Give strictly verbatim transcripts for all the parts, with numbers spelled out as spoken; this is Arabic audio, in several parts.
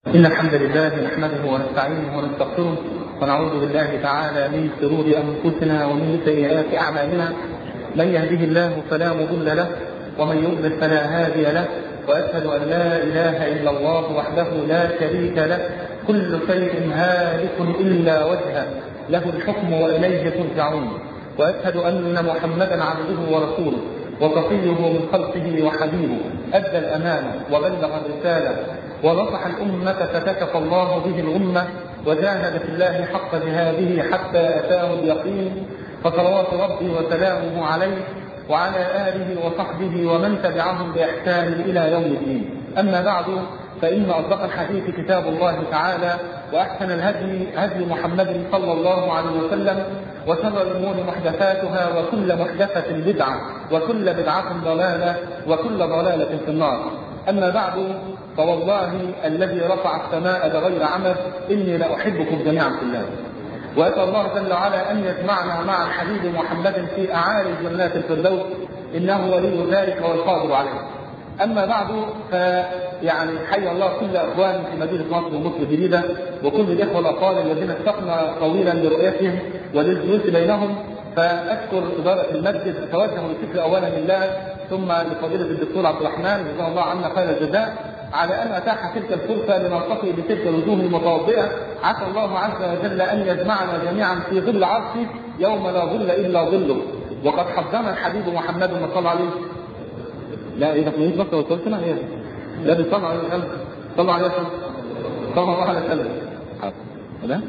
إن الحمد لله نحمده ونستعينه ونستغفره ونعوذ بالله تعالى من شرور أنفسنا ومن سيئات أعمالنا. من يهده الله فلا مضل له ومن يضلل فلا هادي له، وأشهد أن لا إله إلا الله وحده لا شريك له، كل شيء هالك إلا وجهه، له الحكم وإليه ترجعون. وأشهد أن محمدا عبده ورسوله وصفيه من خلقه وحبيبه، أدى الأمانة وبلغ الرسالة ونصح الأمة فكشف الله به الأمة وجاهد في الله حق جهاده حتى أتاه اليقين، فصلوات ربي وسلامه عليه وعلى آله وصحبه ومن تبعهم بإحسان إلى يوم الدين. أما بعد، فإن أصدق الحديث كتاب الله تعالى، وأحسن الهدي هدي محمد صلى الله عليه وسلم، وشر الأمور محدثاتها وكل محدثة بدعة وكل بدعة ضلالة وكل ضلالة في النار. أما بعد، فوالله الذي رفع السماء بغير عمد إني لأحبكم جميعا في الله، وأسأل الله جل وعلا أن يجمعنا مع الحبيب محمد في أعالي جنات الفردوس، إنه ولي ذلك والقادر عليه. أما بعد، فيعني حي الله كل أخواني في مدينة مصر ومصر الجديدة وكل الإخوة الأفاضل الذين اشتقنا طويلا لرؤيتهم وللجلوس بينهم. فأشكر إدارة المسجد، أتوجه بالشكر أولا لله ثم لفضيلة الدكتور عبد الرحمن جزاه الله عنا خير الجزاء على أن أتاح تلك الفرصة لنلتقي بتلك الوجوه المتوضئة. عسى الله عز وجل أن يجمعنا جميعا في ظل عرشه يوم لا ظل إلا ظله. وقد حضرنا الحبيب محمد صلى الله عليه وسلم. لا إذا كنت بس وصلتنا هي لا بيصلى عليه وسلم صلى عليه وسلم صلى الله عليه وسلم لا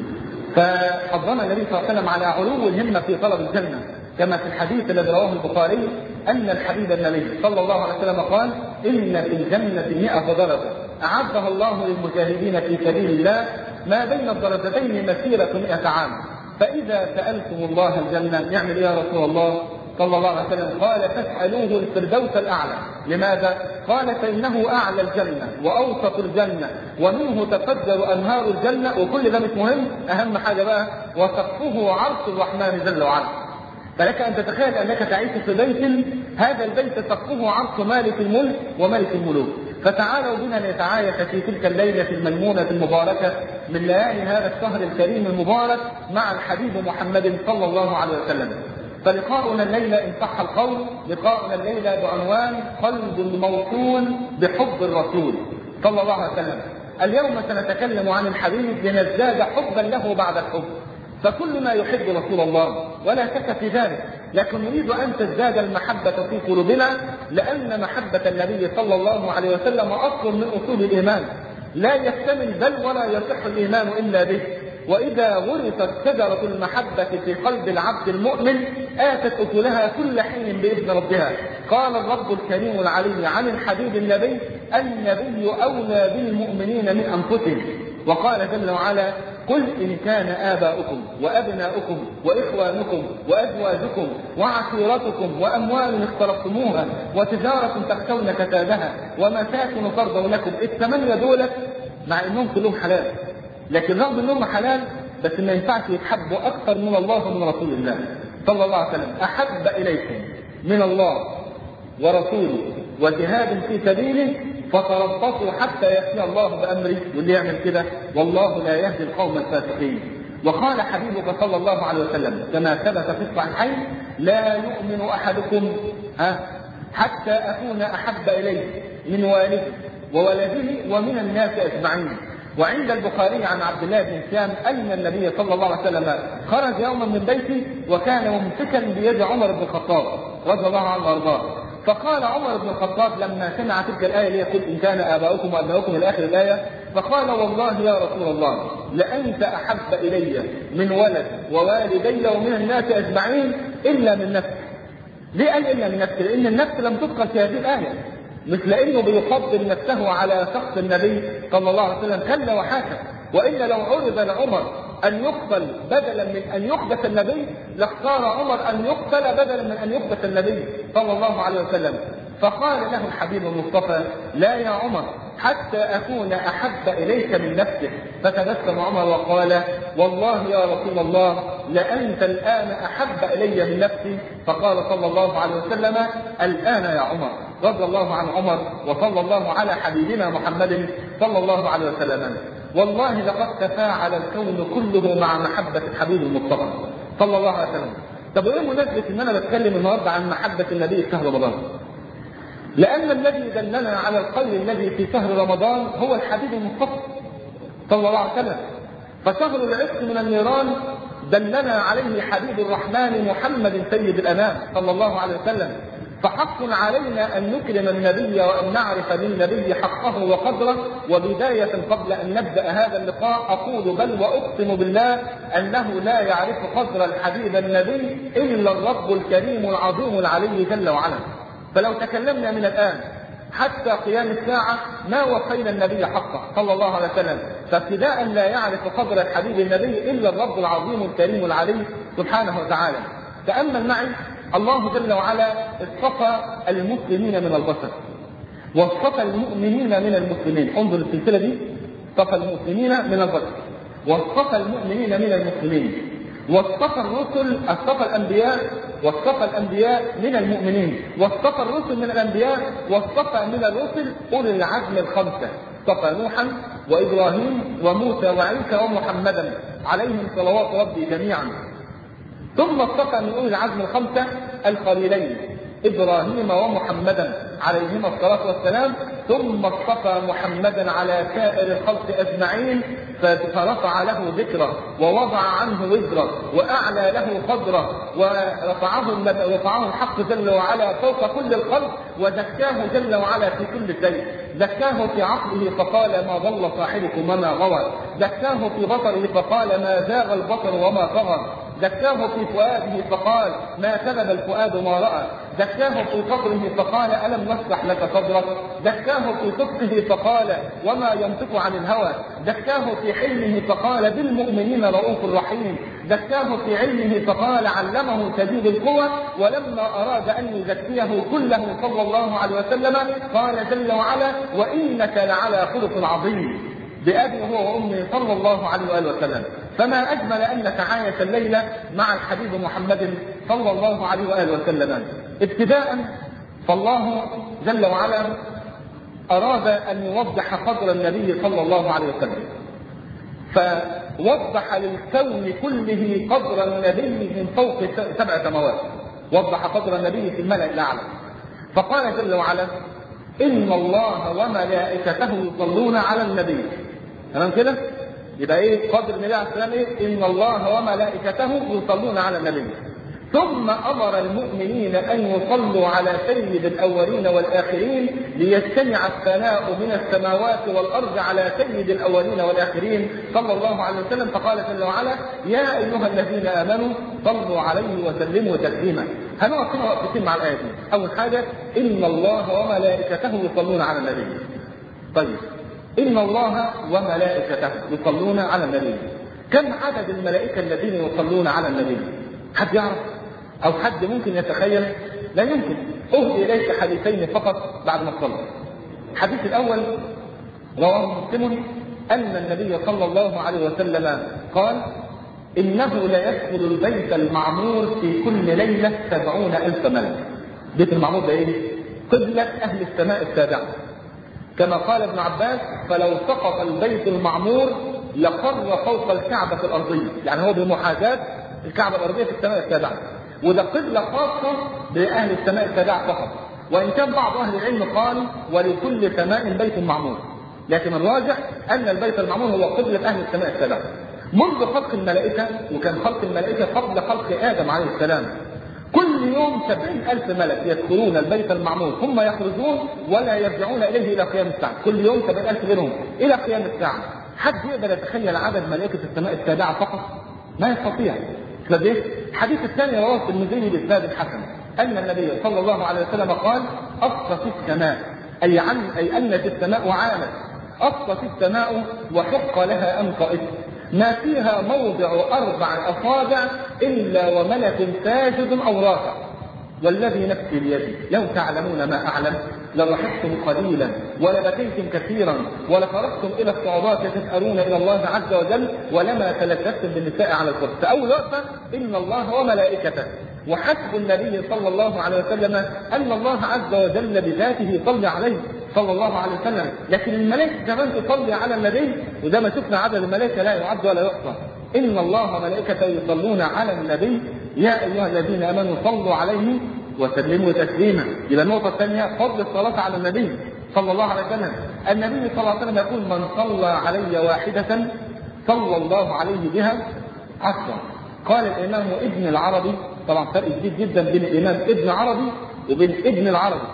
فحضرنا النبي صلى الله عليه وسلم على علو الهمة في طلب الجنة، كما في الحديث الذي رواه البخاري أن الحبيب النبي صلى الله عليه وسلم قال: إن في الجنة مئة درجة أعدها الله للمجاهدين في سبيل الله، ما بين الدرجتين مسيرة مئة عام، فإذا سألتم الله الجنة يعمل يا رسول الله صلى الله عليه وسلم؟ قال: فاسألوه الفردوس الأعلى. لماذا؟ قال: فإنه أعلى الجنة وأوسط الجنة ومنه تفجر أنهار الجنة، وكل ده مش مهم، أهم حاجة بقى وسقفه عرش الرحمن جل وعلا. فلك أن تتخيل أنك تعيش في بيت، هذا البيت سقفه عرش مالك الملك وملك الملوك. فتعالوا بنا نتعايش في تلك الليلة الميمونة المباركة من ليالي هذا الشهر الكريم المبارك مع الحبيب محمد صلى الله عليه وسلم. فلقاؤنا الليلة إن صح القول لقاؤنا الليلة بعنوان قلب موصول بحب الرسول صلى الله عليه وسلم. اليوم سنتكلم عن الحبيب لنزداد حبا له بعد الحب، فكل ما يحب رسول الله ولا شك في ذلك، لكن نريد أن تزداد المحبة في قلوبنا، لأن محبة النبي صلى الله عليه وسلم أصل من أصول الإيمان، لا يكتمل بل ولا يصح الإيمان إلا به. وإذا ورثت شجرة المحبة في قلب العبد المؤمن آتت أكلها كل حين بإذن ربها. قال الرب الكريم العلي عن الحبيب النبي: النبي أولى بالمؤمنين من أنفسهم. وقال جل وعلا: قل إن كان آباؤكم وأبناؤكم وإخوانكم وأزواجكم وعشيرتكم وأموال اقترفتموها وتجارة تخشون كسادها ومساكن ترضونكم. الثمانية دولة مع إنهم كلهم حلال، لكن رغم إنهم حلال بس ما ينفعش يتحبوا أكثر من الله ومن رسول الله صلى الله عليه وسلم. أحب إليكم من الله ورسوله وجهاد في سبيله فتربصوا حتى يأتي الله بأمره، واللي يعمل كده والله لا يهدي القوم الفاسقين. وقال حبيبك صلى الله عليه وسلم كما ثبت في الصحيحين: لا يؤمن أحدكم ها حتى أكون أحب إليه من والده وولده ومن الناس أجمعين. وعند البخاري عن عبد الله بن هشام أن النبي صلى الله عليه وسلم خرج يوما من بيته وكان ممسكا بيد عمر بن الخطاب رضي الله عنه وارضاه. فقال عمر بن الخطاب لما سمع تلك الآية اللي يقول إن كان آباؤكم وأبناؤكم إلى آخر الآية، فقال: والله يا رسول الله لأنت أحب إلي من ولد ووالدي ومن الناس أجمعين إلا من نفسي. ليه قال إلا من نفسي؟ لأن النفس لم تذكر في هذه الآية، مثل إنه بيفضل نفسه على شخص النبي صلى الله عليه وسلم، كلا وحاشا. وإلا لو عرض لعمر أن يقتل بدلا من أن يقدس النبي لاختار عمر أن يقتل بدلا من أن يقدس النبي صلى الله عليه وسلم. فقال له الحبيب المصطفى: لا يا عمر حتى أكون أحب إليك من نفسك. فتبسم عمر وقال: والله يا رسول الله لأنت الآن أحب إلي من نفسي. فقال صلى الله عليه وسلم: الآن يا عمر. رضي الله عن عمر، وصلى الله على حبيبنا محمد صلى الله عليه وسلم. والله لقد تفاعل الكون كله مع محبة الحبيب المصطفى صلى الله عليه وسلم. طب وايه مناسبة ان انا بتكلم النهارده عن محبة النبي في شهر رمضان؟ لان الذي دلنا على الخير الذي في شهر رمضان هو الحبيب المصطفى صلى الله عليه وسلم. فشهر العتق من النيران دلنا عليه حبيب الرحمن محمد سيد الانام صلى الله عليه وسلم. فحق علينا ان نكرم النبي وان نعرف للنبي حقه وقدره. وبدايه قبل ان نبدا هذا اللقاء اقول بل واقسم بالله انه لا يعرف قدر الحبيب النبي الا الرب الكريم العظيم العلي جل وعلا. فلو تكلمنا من الان حتى قيام الساعه ما وفينا النبي حقه صلى الله عليه وسلم. فابتداء لا يعرف قدر الحبيب النبي الا الرب العظيم الكريم العلي سبحانه وتعالى. تامل معي الله جل وعلا اصطفى المسلمين من البشر واصطفى المؤمنين من المسلمين. انظر السلسله دي، اصطفى المسلمين من البشر واصطفى المؤمنين من المسلمين واصطفى الرسل، اصطفى الانبياء واصطفى الانبياء من المؤمنين واصطفى الرسل من الانبياء واصطفى من الرسل اولي العزم الخمسه. اصطفى نوحا وابراهيم وموسى وعيسى ومحمدا عليهم صلوات ربي جميعا. ثم اصطفى من اولي العزم الخمسه الخليلين ابراهيم ومحمدا عليهما الصلاه والسلام. ثم اصطفى محمدا على سائر الخلق اجمعين فرفع له ذكره ووضع عنه وزره واعلى له قدره ورفعه رفعه الحق جل وعلا فوق كل الخلق وزكاه جل وعلا في كل شيء. زكاه في عقله فقال ما ضل صاحبكم وما غوى. زكاه في بصره فقال ما زاغ البصر وما طغى. زكاه في فؤاده فقال ما كذب الفؤاد ما رأى. زكاه في صدره فقال ألم نشرح لك صدرك. زكاه في صدقه فقال وما ينطق عن الهوى. زكاه في حلمه فقال بالمؤمنين رؤوف رحيم. زكاه في علمه فقال علمه شديد القوى. ولما أراد أن يزكيه كله صلى الله عليه وسلم قال جل وعلا وإنك لعلى خلق عظيم بأبي هو وأمي صلى الله عليه وآله وسلم. فما أجمل أن نتعايش الليلة مع الحبيب محمد صلى الله عليه وآله وسلم. ابتداء فالله جل وعلا أراد أن يوضح قدر النبي صلى الله عليه وسلم، فوضح للكون كله قدر النبي من فوق سبع سماوات. وضح قدر النبي في الملأ الأعلى فقال جل وعلا إن الله وملائكته يصلون على النبي. تمام كده؟ يبقى ايه قدر النبي عليه السلام؟ ايه؟ ان الله وملائكته يصلون على النبي. ثم امر المؤمنين ان يصلوا على سيد الاولين والاخرين ليجتمع الثناء من السماوات والارض على سيد الاولين والاخرين صلى الله عليه وسلم. فقال جل وعلا يا ايها الذين امنوا صلوا عليه وسلموا تسليما. هنقف هنا وقفتين مع الايه دي. اول حاجه ان الله وملائكته يصلون على النبي. طيب إن الله وملائكته يصلون على النبي. كم عدد الملائكة الذين يصلون على النبي؟ حد يعرف؟ أو حد ممكن يتخيل؟ لا يمكن. أهدي إليك حديثين فقط بعد ما تصلي. الحديث الأول رواه مسلم أن النبي صلى الله عليه وسلم قال إنه لا يدخل البيت المعمور في كل ليلة سبعون ألف ملك. بيت المعمور ده إيه؟ قبلة أهل السماء السابعة. كما قال ابن عباس فلو سقط البيت المعمور لقر فوق الكعبة الأرضية، يعني هو بمحاذاة الكعبة الأرضية في السماء السابعة. وده قبلة خاصة بأهل السماء السابعة فقط، وإن كان بعض أهل العلم قال ولكل سماء بيت معمور، لكن الراجح أن البيت المعمور هو قبلة أهل السماء السابعة. منذ خلق الملائكة، وكان خلق الملائكة قبل خلق آدم عليه السلام، كل يوم سبعين ألف ملك يدخلون البيت المعمور ثم يخرجون ولا يرجعون إليه إلى قيام الساعة. كل يوم سبعين ألف منهم إلى قيام الساعة. حد يقدر يتخيل عدد ملائكة السماء السابعة فقط؟ ما يستطيع. الحديث الثاني رواه الترمذي بإسناد حسن أن النبي صلى الله عليه وسلم قال أصفت السماء، أي عن أي أنت السماء عامت، أصفت السماء وحق لها أن طئت، ما فيها موضع أربع أصابع إلا وملك ساجد أو راكع، والذي نفسي بيدي لو تعلمون ما أعلم لضحكتم قليلا ولبكيتم كثيرا ولخرجتم إلى الصعوبات تسألون إلى الله عز وجل ولما تلذذتم بالنساء على الكرسي. فأول وقفة إن الله وملائكته. وحسب النبي صلى الله عليه وسلم أن الله عز وجل بذاته صلى عليه صلى الله عليه وسلم، لكن الملائكة كمان تصلي على النبي، وده ما شفنا عدد الملائكة لا يعد ولا يحصى. إن الله وملائكته يصلون على النبي يا أيها الذين آمنوا صلوا عليه وسلموا تسليما. يبقى النقطة الثانية فضل الصلاة على النبي صلى الله عليه وسلم. النبي صلى الله عليه وسلم يقول من صلى علي واحدة صلى الله عليه بها عشرا. قال الإمام ابن العربي، طبعا فرق كبير جدا بين الإمام ابن عربي وبين ابن العربي.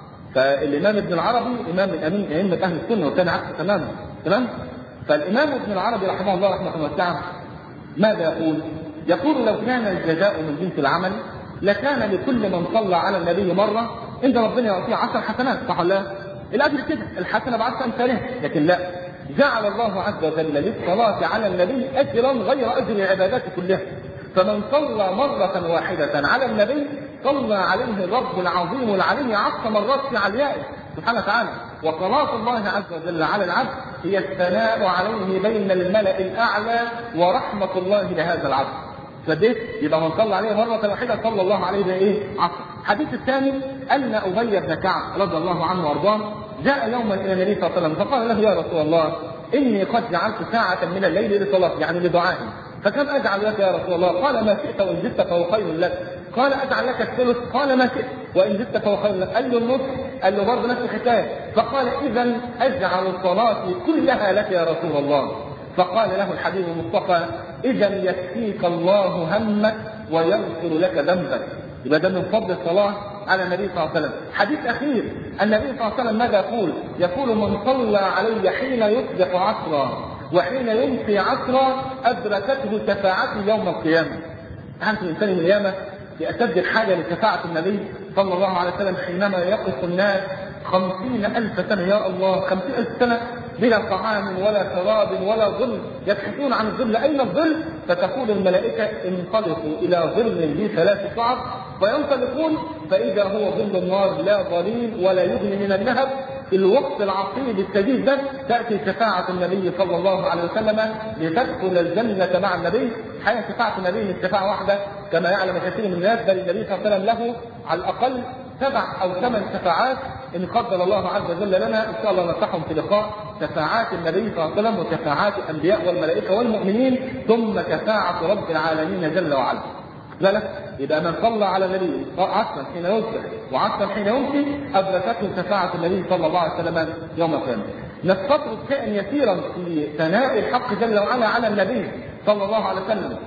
فالإمام ابن العربي إمام من أمين أئمة أهل السنة وكان عكس تماما، تمام؟ فالإمام ابن العربي رحمه الله رحمه واسعة ماذا يقول؟ يقول لو كان الجزاء من جنس العمل لكان لكل من صلى على النبي مرة عند ربنا يعطيه عشر حسنات، صح ولا لا؟ الأجر كده، الحسنة بعشر أمثالها، لكن لا، جعل الله عز وجل للصلاة على النبي أجرا غير أجر العبادات كلها. فمن صلى مرة واحدة على النبي صلى عليه الرب العظيم العلي عشر مرات في عليائه سبحانه وتعالى. وصلاة الله عز وجل على العبد هي الثناء عليه بين الملأ الأعلى ورحمة الله لهذا العبد. فديت يبقى من صلى عليه مرة واحدة صلى الله عليه بإيه؟ عشر. الحديث الثاني أن أبي بن كعب رضي الله عنه وأرضاه جاء يوما إلى النبي صلى الله عليه وسلم فقال له يا رسول الله إني قد جعلت ساعة من الليل لصلاة، يعني لدعائي، فكم أجعل لك يا رسول الله؟ قال ما شئت وإن زدت فهو خير لك. قال أجعل لك الثلث؟ قال ما شئت وإن زدت فهو خير لك. قال له النصف؟ قال له برضه نفس الحكاية. فقال إذا أجعل صلاتي كلها لك يا رسول الله. فقال له الحبيب المصطفى إذا يكفيك الله همك ويغفر لك ذنبك. يبقى ده من فضل الصلاة على النبي صلى الله عليه وسلم. حديث أخير النبي صلى الله عليه وسلم ماذا يقول؟ يقول من صلى علي حين يصبح عصرا وحين يمسي عصرا أدركته شفاعتي يوم القيامة. أنت الإنسان من القيامة بأشد الحاجة لشفاعة النبي صلى الله عليه وسلم حينما يقف الناس خمسين ألف سنة، يا الله، خمسين ألف سنة بلا طعام ولا شراب ولا ظل، يبحثون عن الظل، أين الظل؟ فتقول الملائكة انطلقوا إلى ظل ذي ثلاث شعب، فينطلقون فإذا هو ظل النار لا ظليل ولا يغني من اللهب. في الوقت العصيب الشديد ده تأتي شفاعة النبي صلى الله عليه وسلم لتدخل الجنة مع النبي. حياة شفاعة النبي من شفاعة واحدة كما يعلم كثير من الناس، بل النبي صلى الله عليه وسلم له على الأقل سبع أو ثمان شفاعات إن قدر الله عز وجل لنا، إن شاء الله نفتحهم في لقاء. شفاعات النبي صلى الله عليه وسلم وشفاعات الأنبياء والملائكة والمؤمنين ثم شفاعة رب العالمين جل وعلا. ذلك إذا من صلى على النبي عصرا حين يصبح وعصرا حين يمسي أدركته شفاعة النبي صلى الله عليه وسلم يوم القيامة. نستطرد شيئا يسيرا في ثناء الحق جل وعلا على النبي صلى الله عليه وسلم.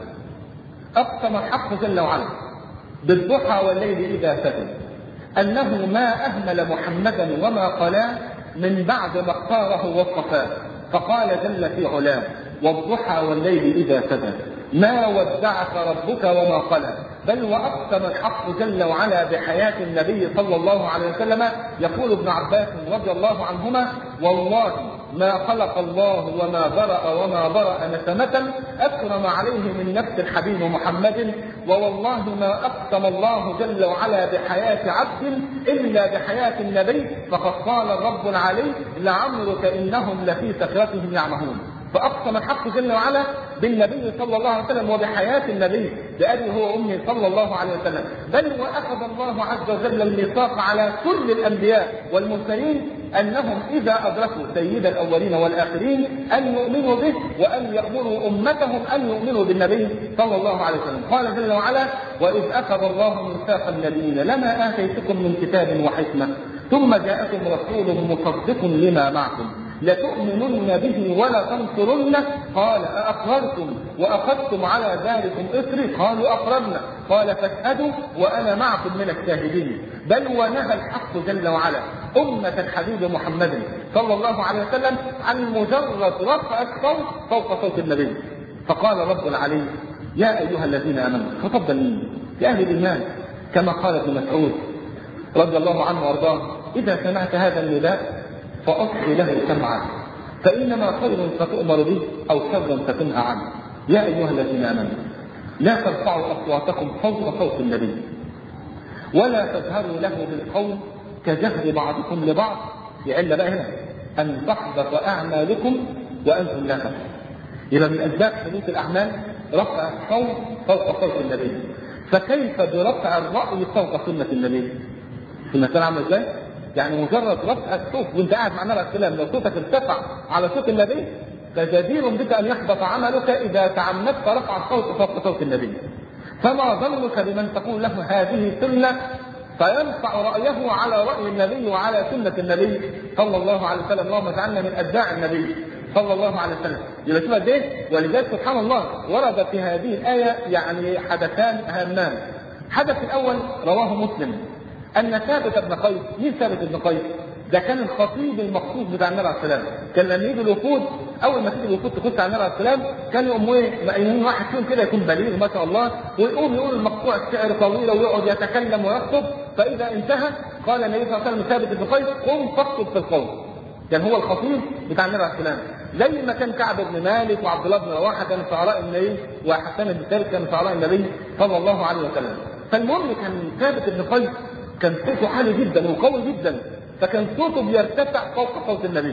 أقسم الحق جل وعلا بالضحى والليل إذا سجد أنه ما أهمل محمدا وما قلاه من بعد ما اختاره واصطفاه، فقال جل في علاه والضحى والليل إذا سجد ما ودعك ربك وما قلى. بل وأقسم الحق جل وعلا بحياة النبي صلى الله عليه وسلم. يقول ابن عباس رضي الله عنهما والله ما خلق الله وما برأ وما برأ نسمة أكرم عليه من نفس الحبيب محمد، ووالله ما أقسم الله جل وعلا بحياة عبد إلا بحياة النبي، فقد قال الرب العلي لعمرك إنهم لفي سكرتهم يعمهون. فأقسم الحق جل وعلا بالنبي صلى الله عليه وسلم وبحياة النبي بأبي هو أمي صلى الله عليه وسلم. بل وأخذ الله عز وجل الميثاق على كل الأنبياء والمرسلين أنهم إذا أدركوا سيد الأولين والآخرين أن يؤمنوا به وأن يأمروا أمتهم أن يؤمنوا بالنبي صلى الله عليه وسلم. قال جل وعلا وإذ أخذ الله ميثاق النبيين لما آتيتكم من كتاب وحكمة ثم جاءكم رسول مصدق لما معكم لتؤمنن به ولا تنصرنه قال أأقررتم وأخذتم على ذلكم إصري قالوا أقررنا قال فاشهدوا وأنا معكم من الشاهدين. بل ونهى الحق جل وعلا أمة الحبيب محمد صلى الله عليه وسلم عن مجرد رفع الصوت فوق صوت النبي. فقال رب العلي يا أيها الذين آمنوا، خطب مين؟ يا أهل الإيمان، كما قال ابن مسعود رضي الله عنه وارضاه إذا سمعت هذا النداء فأصغي له سمعا فإنما خير فتؤمر به أو شر فتنهى عنه. يا أيها الذين آمنوا لا ترفعوا أصواتكم فوق صوت النبي ولا تجهروا له بالقول كجهر بعضكم لبعض، لعل بقى هنا أن تحبط أعمالكم وأنتم لا تشعرون. إذا من أسباب حدوث الأعمال رفع الصوت فوق صوت النبي، فكيف برفع الرأي فوق سنة النبي؟ المسألة عاملة ازاي؟ يعني مجرد رفع الصوت وانت قاعد مع النبي عليه السلام لو صوتك ارتفع على صوت النبي فجدير بك ان يحبط عملك اذا تعمدت رفع الصوت فوق صوت النبي. فما ظنك بمن تقول له هذه سنه فينفع رايه على راي النبي وعلى سنه النبي صلى الله عليه وسلم. اللهم اجعلنا من اتباع النبي صلى الله عليه وسلم. يبقى شوف قد ايه. ولذلك سبحان الله ورد في هذه الايه يعني حدثان هامان. الحدث الاول رواه مسلم ان ثابت بن قيس. مين ثابت بن قيس؟ ده كان الخطيب المخصوص بتاع النبي عليه السلام. كان لما يجي الوفود اول ما تيجي الوفود تخش على النبي عليه السلام كان يقوم ايه مقيمين واحد فيهم كده يكون بليغ ما شاء الله ويقوم يقول المقطوع الشعر طويله ويقعد يتكلم ويخطب. فاذا انتهى قال النبي صلى الله عليه وسلم ثابت بن قيس قم فاخطب في القوم. كان هو الخطيب بتاع النبي عليه السلام زي ما كان كعب بن مالك وعبد الله بن رواحه كانوا شعراء النبي وحسان بن ثابت كانوا شعراء النبي صلى الله عليه وسلم. فالمهم كان ثابت بن قيس كان صوته عالي جدا وقوي جدا فكان صوته بيرتفع فوق صوت النبي.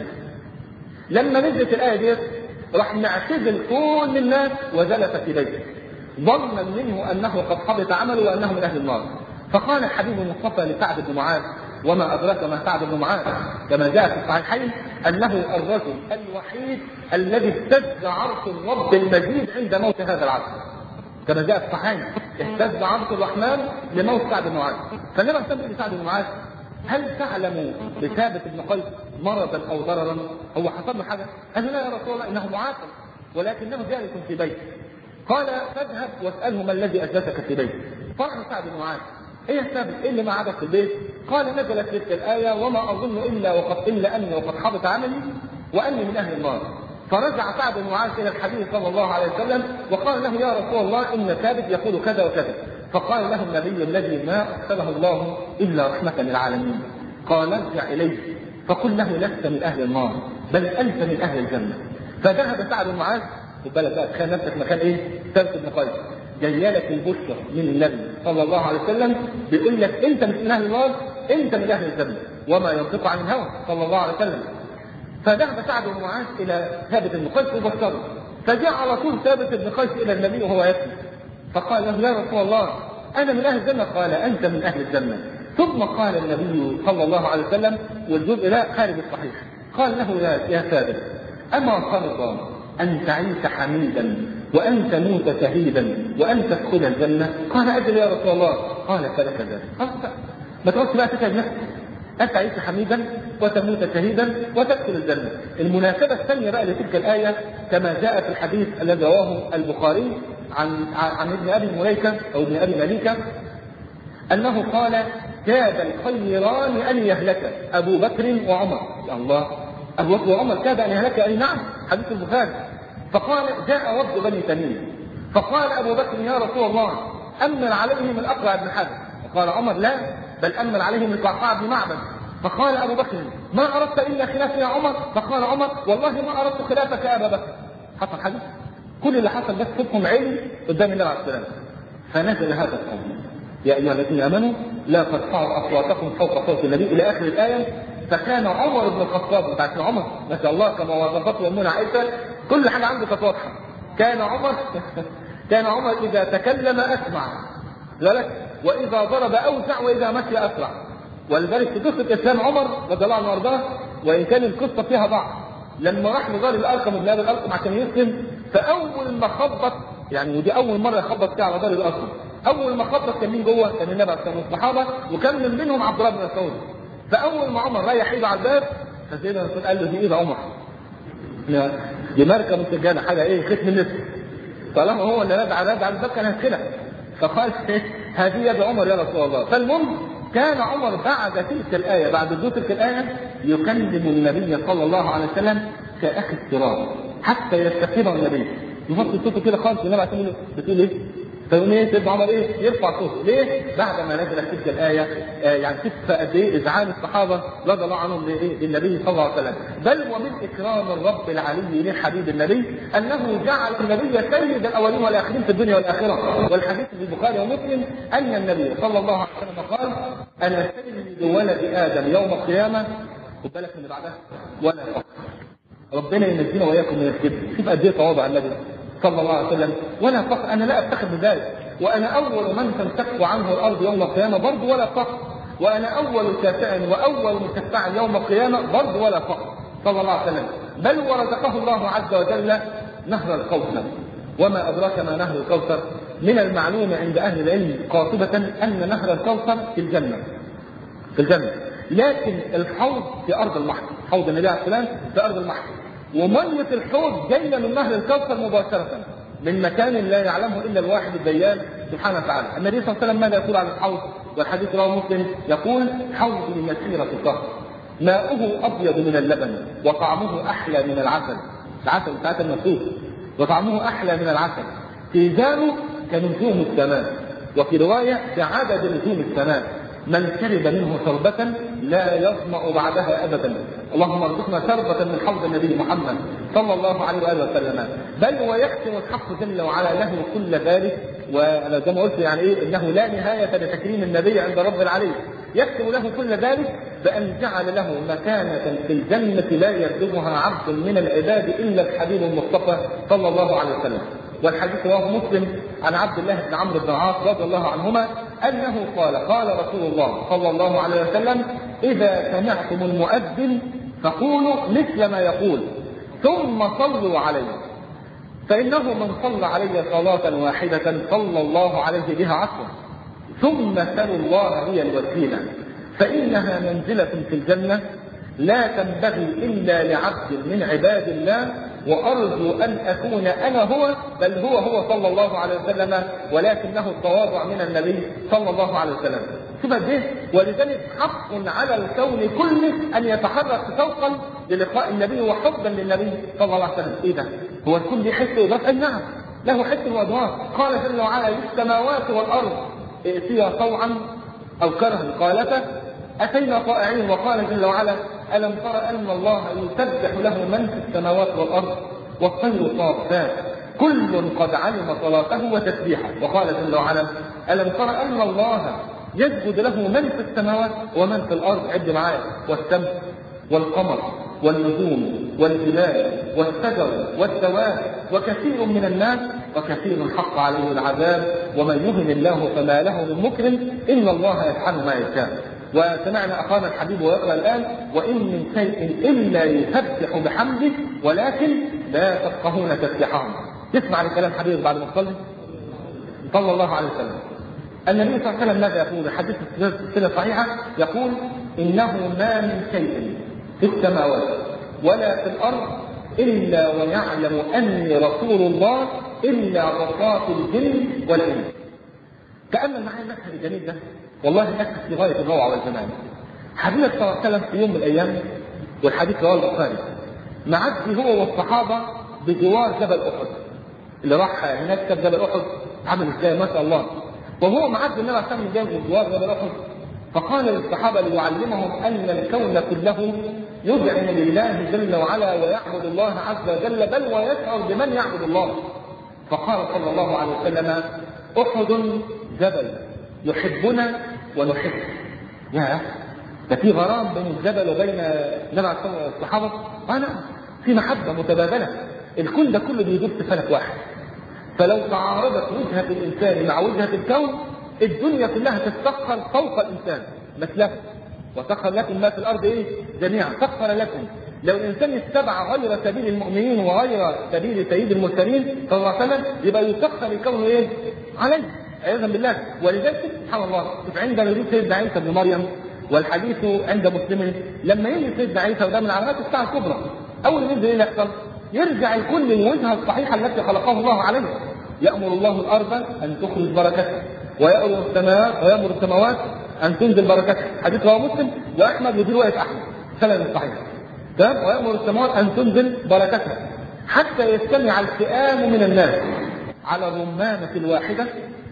لما نزلت الايه ديت راح معتزل كل الناس وجلس في بيته ظنا منه انه قد حبط عمله وانه من اهل النار. فقال الحبيب المصطفى لسعد بن معاذ وما ادراك ما سعد بن معاذ كما جاء في الصحيحين انه الرجل الوحيد الذي اهتز عرش الرب المجيد عند موت هذا العبد. كما جاء في الصحيحين اهتز عرش الرحمن لموت سعد بن معاذ. فلما استمر لسعد بن معاذ هل تعلم لثابت بن قيس مرضا او ضررا؟ هو حصل له حاجه؟ قال لا يا رسول الله انه معافى ولكنه جالس في بيته. قال فاذهب واساله ما الذي اجلسك في بيته. فرح سعد بن معاذ ايه يا ثابت ايه اللي معادك في البيت؟ قال نزلت تلك الايه وما اظن الا وقد الا اني وقد حبط عملي واني من اهل النار. فرجع سعد بن معاذ الى الحبيب صلى الله عليه وسلم وقال له يا رسول الله ان ثابت يقول كذا وكذا. فقال له النبي الذي ما ارسله الله الا رحمه للعالمين قال ارجع اليه فقل له لست من اهل النار بل انت من اهل الجنه. فذهب سعد بن معاذ خد بالك بقى تخيل نفسك مكان ايه؟ ثابت بن قيس جايه لك البشرى من النبي صلى الله عليه وسلم بيقول لك انت مش من اهل النار انت من اهل الجنه وما ينطق عن الهوى صلى الله عليه وسلم. فذهب سعد بن معاذ الى ثابت بن قيس وبشره فجاء على طول ثابت بن قيس الى النبي وهو يبكي فقال له يا رسول الله انا من اهل الجنه. قال انت من اهل الجنه. ثم قال النبي صلى الله عليه وسلم والجزء لا خارج الصحيح قال له يا, يا ثابت اما ترضى ان تعيش حميدا وان تموت شهيدا وان تدخل الجنه؟ قال اجل يا رسول الله. قال فلك ذلك. ما تقولش بقى تتعب نفسك أن تعيش حميدا وتموت شهيدا وتدخل الجنة. المناسبة الثانية بقى لتلك الآية كما جاء في الحديث الذي رواه البخاري عن عن ابن أبي مليكة أو ابن أبي مليكة أنه قال كاد الخيران أن يهلك أبو بكر وعمر. يا الله أبو بكر وعمر كاد أن يهلك. أي نعم حديث البخاري. فقال جاء وفد بني تميم فقال أبو بكر يا رسول الله أمن عليهم الأقرع بن حاتم. فقال عمر لا بل أمن عليهم القعقاع بن معبد. فقال أبو بكر ما أردت إلا خلافي يا عمر. فقال عمر والله ما أردت خلافك يا أبا بكر. حصل حديث كل اللي حصل بس صدقهم علم قدام النبي عليه السلام. فنزل هذا القول يا أيها الذين آمنوا لا ترفعوا أصواتكم فوق صوت النبي إلى آخر الآية. فكان عمر بن الخطاب بتاعت عمر ما شاء الله كما وصفته أمنا عائشة كل حاجة عنده كانت واضحة. كان عمر كان عمر إذا تكلم أسمع ذلك وإذا ضرب أوسع وإذا مشي أسرع. ولذلك في قصة إسلام عمر رضي الله عنه وارضاه وإن كان القصة فيها ضعف لما راح لغار الأرقم ابن أبي الأرقم عشان يسلم فأول ما خبط يعني ودي أول مرة يخبط فيها على دار الأرقم أول ما خبط كان مين جوه؟ كان النبي كان الصحابة وكان من منهم عبد الله بن مسعود. فأول ما عمر رايح إيده على الباب فسيدنا الرسول قال له دي إيد عمر دي ماركة مسجلة حاجة إيه ختم النسل طالما هو اللي رد على على الباب كان هيدخلها. فقال هذه يد عمر يا رسول الله. فالمهم كان عمر بعد تلك الآية بعد نزول تلك الآية يكلم النبي صلى الله عليه وسلم كأخي الصراط حتى يستقيم النبي يفصل صوته كده خالص. النبي عليه الصلاة بتقول ايه؟ فيقول ايه سيدنا عمر ايه؟ يرفع صوته ليه؟ بعد ما نزلت تلك الآية آه يعني شوف قد ايه إذعان الصحابة رضي الله عنهم للنبي صلى الله عليه وسلم. بل ومن إكرام الرب العلي لحبيب النبي أنه جعل النبي سيد الأولين والآخرين في الدنيا والآخرة. والحديث في البخاري ومسلم أن النبي صلى الله عليه وسلم قال أنا سيد ولد آدم يوم القيامة. خد بالك من اللي بعدها ولا فقر. ربنا ينجينا وإياكم من الكذب. شوف قد ايه تواضع النبي صلى الله عليه وسلم. ولا فقر أنا لا أفتخر بذلك وأنا أول من تنشق عنه الأرض يوم القيامة برضه ولا فقر. وانا اول شافع واول مشفع يوم القيامه برضه ولا فقر صلى الله عليه وسلم، بل ورزقه الله عز وجل نهر الكوثر. وما ادراك ما نهر الكوثر؟ من المعلوم عند اهل العلم قاطبه ان نهر الكوثر في الجنه في الجنه لكن الحوض في ارض المحشر، حوض النبي عليه السلام في ارض المحشر، وميه الحوض جايه من نهر الكوثر مباشره من مكان لا يعلمه الا الواحد الديان سبحانه وتعالى. النبي صلى الله عليه وسلم ماذا يقول عن الحوض؟ والحديث رواه مسلم، يقول: حوض مسيرة الدهر، ماؤه ابيض من اللبن وطعمه احلى من العسل، العسل بتاعت المسوق، وطعمه احلى من العسل، تيزانه كنجوم السماء، وفي روايه كعدد نجوم السماء، من شرب منه شربة لا يظمأ بعدها أبدا. اللهم ارزقنا شربة من حوض النبي محمد صلى الله عليه وآله وسلم. بل ويختم الحق جل وعلا له كل ذلك، وأنا زي ما قلت يعني إيه إنه لا نهاية لتكريم النبي عند رب العالمين، يختم له كل ذلك بأن جعل له مكانة في الجنة لا يرجوها عبد من العباد إلا الحبيب المصطفى صلى الله عليه وسلم. والحديث رواه مسلم عن عبد الله بن عمرو بن العاص رضي الله عنهما أنه قال: قال رسول الله صلى الله عليه وسلم: إذا سمعتم المؤذن فقولوا مثل ما يقول ثم صلوا عليه، فإنه من صلى علي صلاة واحدة صلى الله عليه بها عشرا، ثم سلوا الله هي الوسيلة، فإنها منزلة في الجنة لا تنبغي إلا لعبد من عباد الله، وأرجو أن أكون أنا هو، بل هو هو صلى الله عليه وسلم، ولكنه التواضع من النبي صلى الله عليه وسلم. شوف ده، ولذلك حق على الكون كله أن يتحرك شوقا للقاء النبي وحبا للنبي صلى الله عليه وسلم. إيه ده؟ هو الكل يحس ويضاف؟ نعم، له حس وأدوار. قال جل وعلا: للسماوات والأرض ائتيا طوعا أو كرها، قالتا أتينا طائعين. وقال جل وعلا: ألم تر أن الله يسبح له من في السماوات والأرض والطير صافات كل قد علم صلاته وتسبيحه. وقال جل وعلا: ألم تر أن الله يسجد له من في السماوات ومن في الأرض، عد معايا، والشمس والقمر والنجوم والجبال والشجر والدواب وكثير من الناس، وكثير حق عليه العذاب، ومن يهن الله فما له من مكرم، إن الله يفعل ما يشاء. وسمعنا أخانا الحبيب ويقرأ الآن: وإن من شيء إلا يسبح بحمده ولكن لا تفقهون تسبيحهم. تسمع لكلام حبيب بعد ما تصلي صلى الله عليه وسلم. النبي صلى الله عليه وسلم ماذا يقول؟ حديث السلسلة صحيحة، يقول: إنه ما من شيء في السماوات ولا في الأرض إلا ويعلم أني رسول الله إلا عصاة الجن والإنس. تأمل معي المشهد الجميل ده، والله مشهد في غاية الروعة والجمال. حبيبنا صلى الله عليه وسلم في يوم من الأيام، والحديث رواه البخاري، معدي هو والصحابة بجوار جبل أحد. اللي راح هناك شاف جبل أحد عمل ازاي ما شاء الله، وهو معدي النبي عليه الصلاة والسلام بجوار جبل أحد، فقال للصحابة ليعلمهم أن الكون كله يذعن لله جل وعلا ويعبد الله عز وجل، بل ويشعر بمن يعبد الله. فقال صلى الله عليه وسلم: أحد جبل يحبنا ونحب. يا ده في غرام بين الجبل وبين النبي عليه الصلاة والصحابة؟ أنا في محبة متبادلة. الكون ده كله بيدور في فلك واحد، فلو تعارضت وجهة الإنسان مع وجهة الكون الدنيا كلها تتسخر فوق الإنسان مثله. وسخر لكم ما في الأرض إيه جميعا، سخر لكم. لو الإنسان اتبع غير سبيل المؤمنين وغير سبيل سيد المرسلين صلى الله عليه وسلم يبقى يسخر الكون إيه عليه عياذا بالله. ولذلك سبحان الله عند نزول سيدنا عيسى بن مريم، والحديث عند مسلم، لما يجي سيدنا عيسى وده من علامات الساعة الكبرى، أول ما ينزل إيه يحصل؟ يرجع الكل للوجهة الصحيحة التي خلقه الله عليها. يأمر الله الأرض أن تخرج بركتها، ويأمر السماوات ويأمر السماوات أن تنزل بركتها. حديث رواه مسلم وأحمد ودي رواية أحمد سند صحيح. تمام؟ ويأمر السماوات أن تنزل بركتها حتى يجتمع الفئام من الناس على الرمانة الواحدة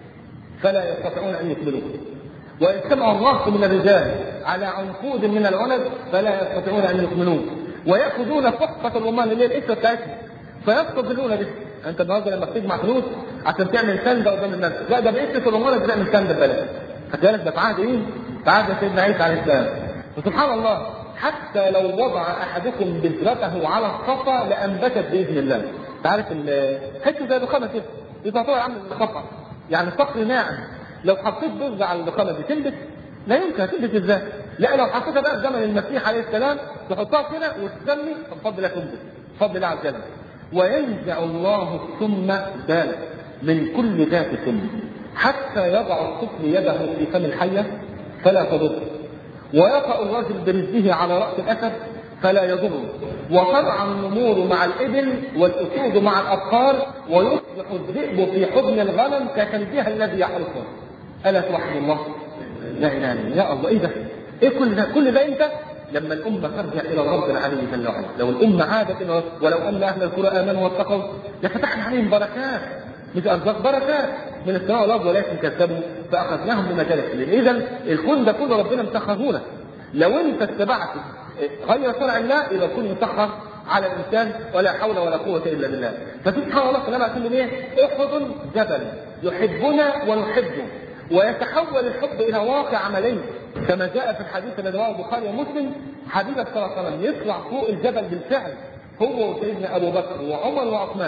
فلا يستطيعون أن يكملوه، ويجتمع الرهط من الرجال على عنقود من العنب فلا يستطيعون أن يكملوه، ويأخذون فقة الرمان اللي هي القشة بتاعتهم فيستظلون به. أنت النهارده لما بتجمع فلوس عشان تعمل سند قدام الناس، لا ده بقشة الرمان بتعمل سند ببلاش. فكذلك ده في عهد إيه؟ في عهد سيدنا عيسى عليه السلام. وسبحان الله حتى لو وضع أحدكم بذرته على الصفا لأنبتت بإذن الله. تعرف حتة زي الرخامة كده، إذا طلع عامل الخطأ يعني صقر ناعم، لو حطيت بذرة على الرخامة دي تنبت؟ لا يمكن هتنبت ازاي؟ لا لو حطيتها بقى في زمن المسيح عليه السلام تحطها كده وتسمي فبفضل الله تنبت بفضل الله عز وجل. وينزع الله السم ذلك من كل ذات سم حتى يضع الطفل يده في فم الحيه فلا تضر، ويقع الرجل برزه على راس الاسد فلا يضره، وترعى النمور مع الابل والاسود مع الابقار، ويصبح الذئب في حضن الغنم ككلبها الذي يحرسه. الا توحد الله؟ لا اله الا يا الله. ايه ده؟ ايه كل ده؟ كل ده امتى؟ لما الامه ترجع الى الرب العلي جل وعلا. لو الامه عادت الى ولو ان اهل القرى امنوا واتقوا لفتحنا عليهم بركات، مش ارزاق، بركات من السماء والارض، ولكن كذبوا فاخذناهم بمجال السبيل. اذا الكون ده كله ربنا مسخره لك. لو انت اتبعت غير شرع الله يبقى الكون مسخر على الانسان، ولا حول ولا قوه الا بالله. فسبحان الله كلام عشان ايه؟ احد جبل يحبنا ونحبه، ويتحول الحب الى واقع عملي كما جاء في الحديث الذي رواه البخاري ومسلم. حبيبك صلى الله عليه وسلم يطلع فوق الجبل بالفعل هو وسيدنا ابو بكر وعمر وعثمان.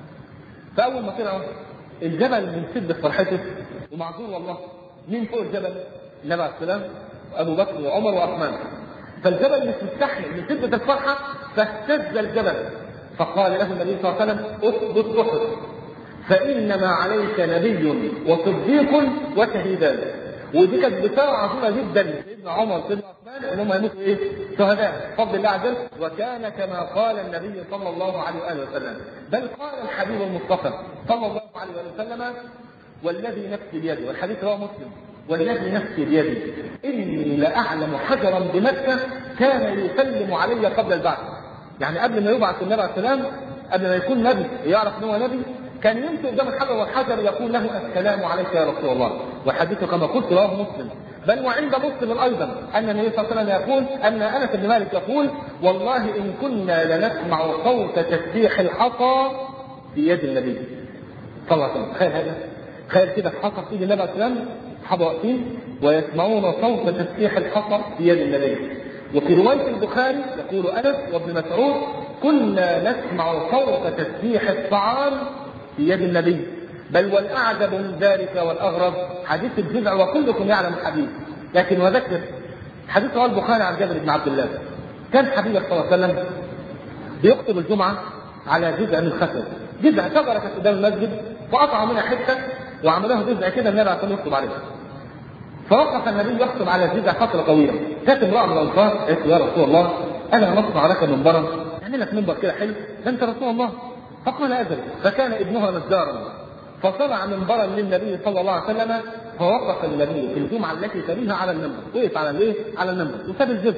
فاول ما طلعوا الجبل من شده فرحته ومعذور والله، مين فوق الجبل؟ النبي عليه السلام ابو بكر وعمر وعثمان. فالجبل مش مستحمل من شده الفرحه فاهتز الجبل، فقال له النبي صلى الله عليه وسلم اثبت احد فانما عليك نبي وصديق وشهيدان. ودي كانت بشاره عظيمه جدا سيدنا عمر وسيدنا عثمان انهم هيموتوا ايه؟ شهداء بفضل الله عز وجل. وكان كما قال النبي صلى الله عليه واله وسلم، بل قال الحبيب المصطفى صلى الله عليه واله وسلم والذي نفسي بيده، والحديث رواه مسلم، والذي نفسي بيده اني لاعلم حجرا بمكه كان يسلم علي قبل البعث. يعني قبل ما يبعث النبي عليه السلام، قبل ما يكون نبي يعرف ان هو نبي، كان يمشي قدام الحجر والحجر يقول له السلام عليك يا رسول الله. والحديث كما قلت رواه مسلم. بل وعند مسلم ايضا ان النبي صلى الله عليه وسلم يقول ان انس بن مالك يقول والله ان كنا لنسمع صوت تسبيح الحصى في يد النبي صلى الله عليه وسلم. تخيل هذا، تخيل كده الحصى في يد النبي عليه السلام، الصحابه واقفين ويسمعون صوت تسبيح الحصى في يد النبي. وفي روايه البخاري يقول انس وابن مسعود كنا نسمع صوت تسبيح الطعام في يد النبي. بل والاعجب من ذلك والاغرب حديث الجذع، وكلكم يعلم الحديث لكن وذكر حديث رواه البخاري عن جابر بن عبد الله. كان حبيبه صلى الله عليه وسلم بيخطب الجمعه على جذع من خشب، جذع شجره كانت قدام المسجد فقطعوا منها حته وعملوها جذع كده النبي عشان يخطب عليها. فوقف النبي يخطب على الجذع فتره طويله. جاءت امراه من الانصار قالت يا رسول الله انا نصنع لك منبرا، اعمل لك منبر كده حلو انت رسول الله. فقال اذن. فكان ابنها نجارا فصنع منبرا للنبي صلى الله عليه وسلم، فوقف النبي في الجمعه التي تليها على المنبر، وقف على الايه؟ على المنبر وساب الجذع.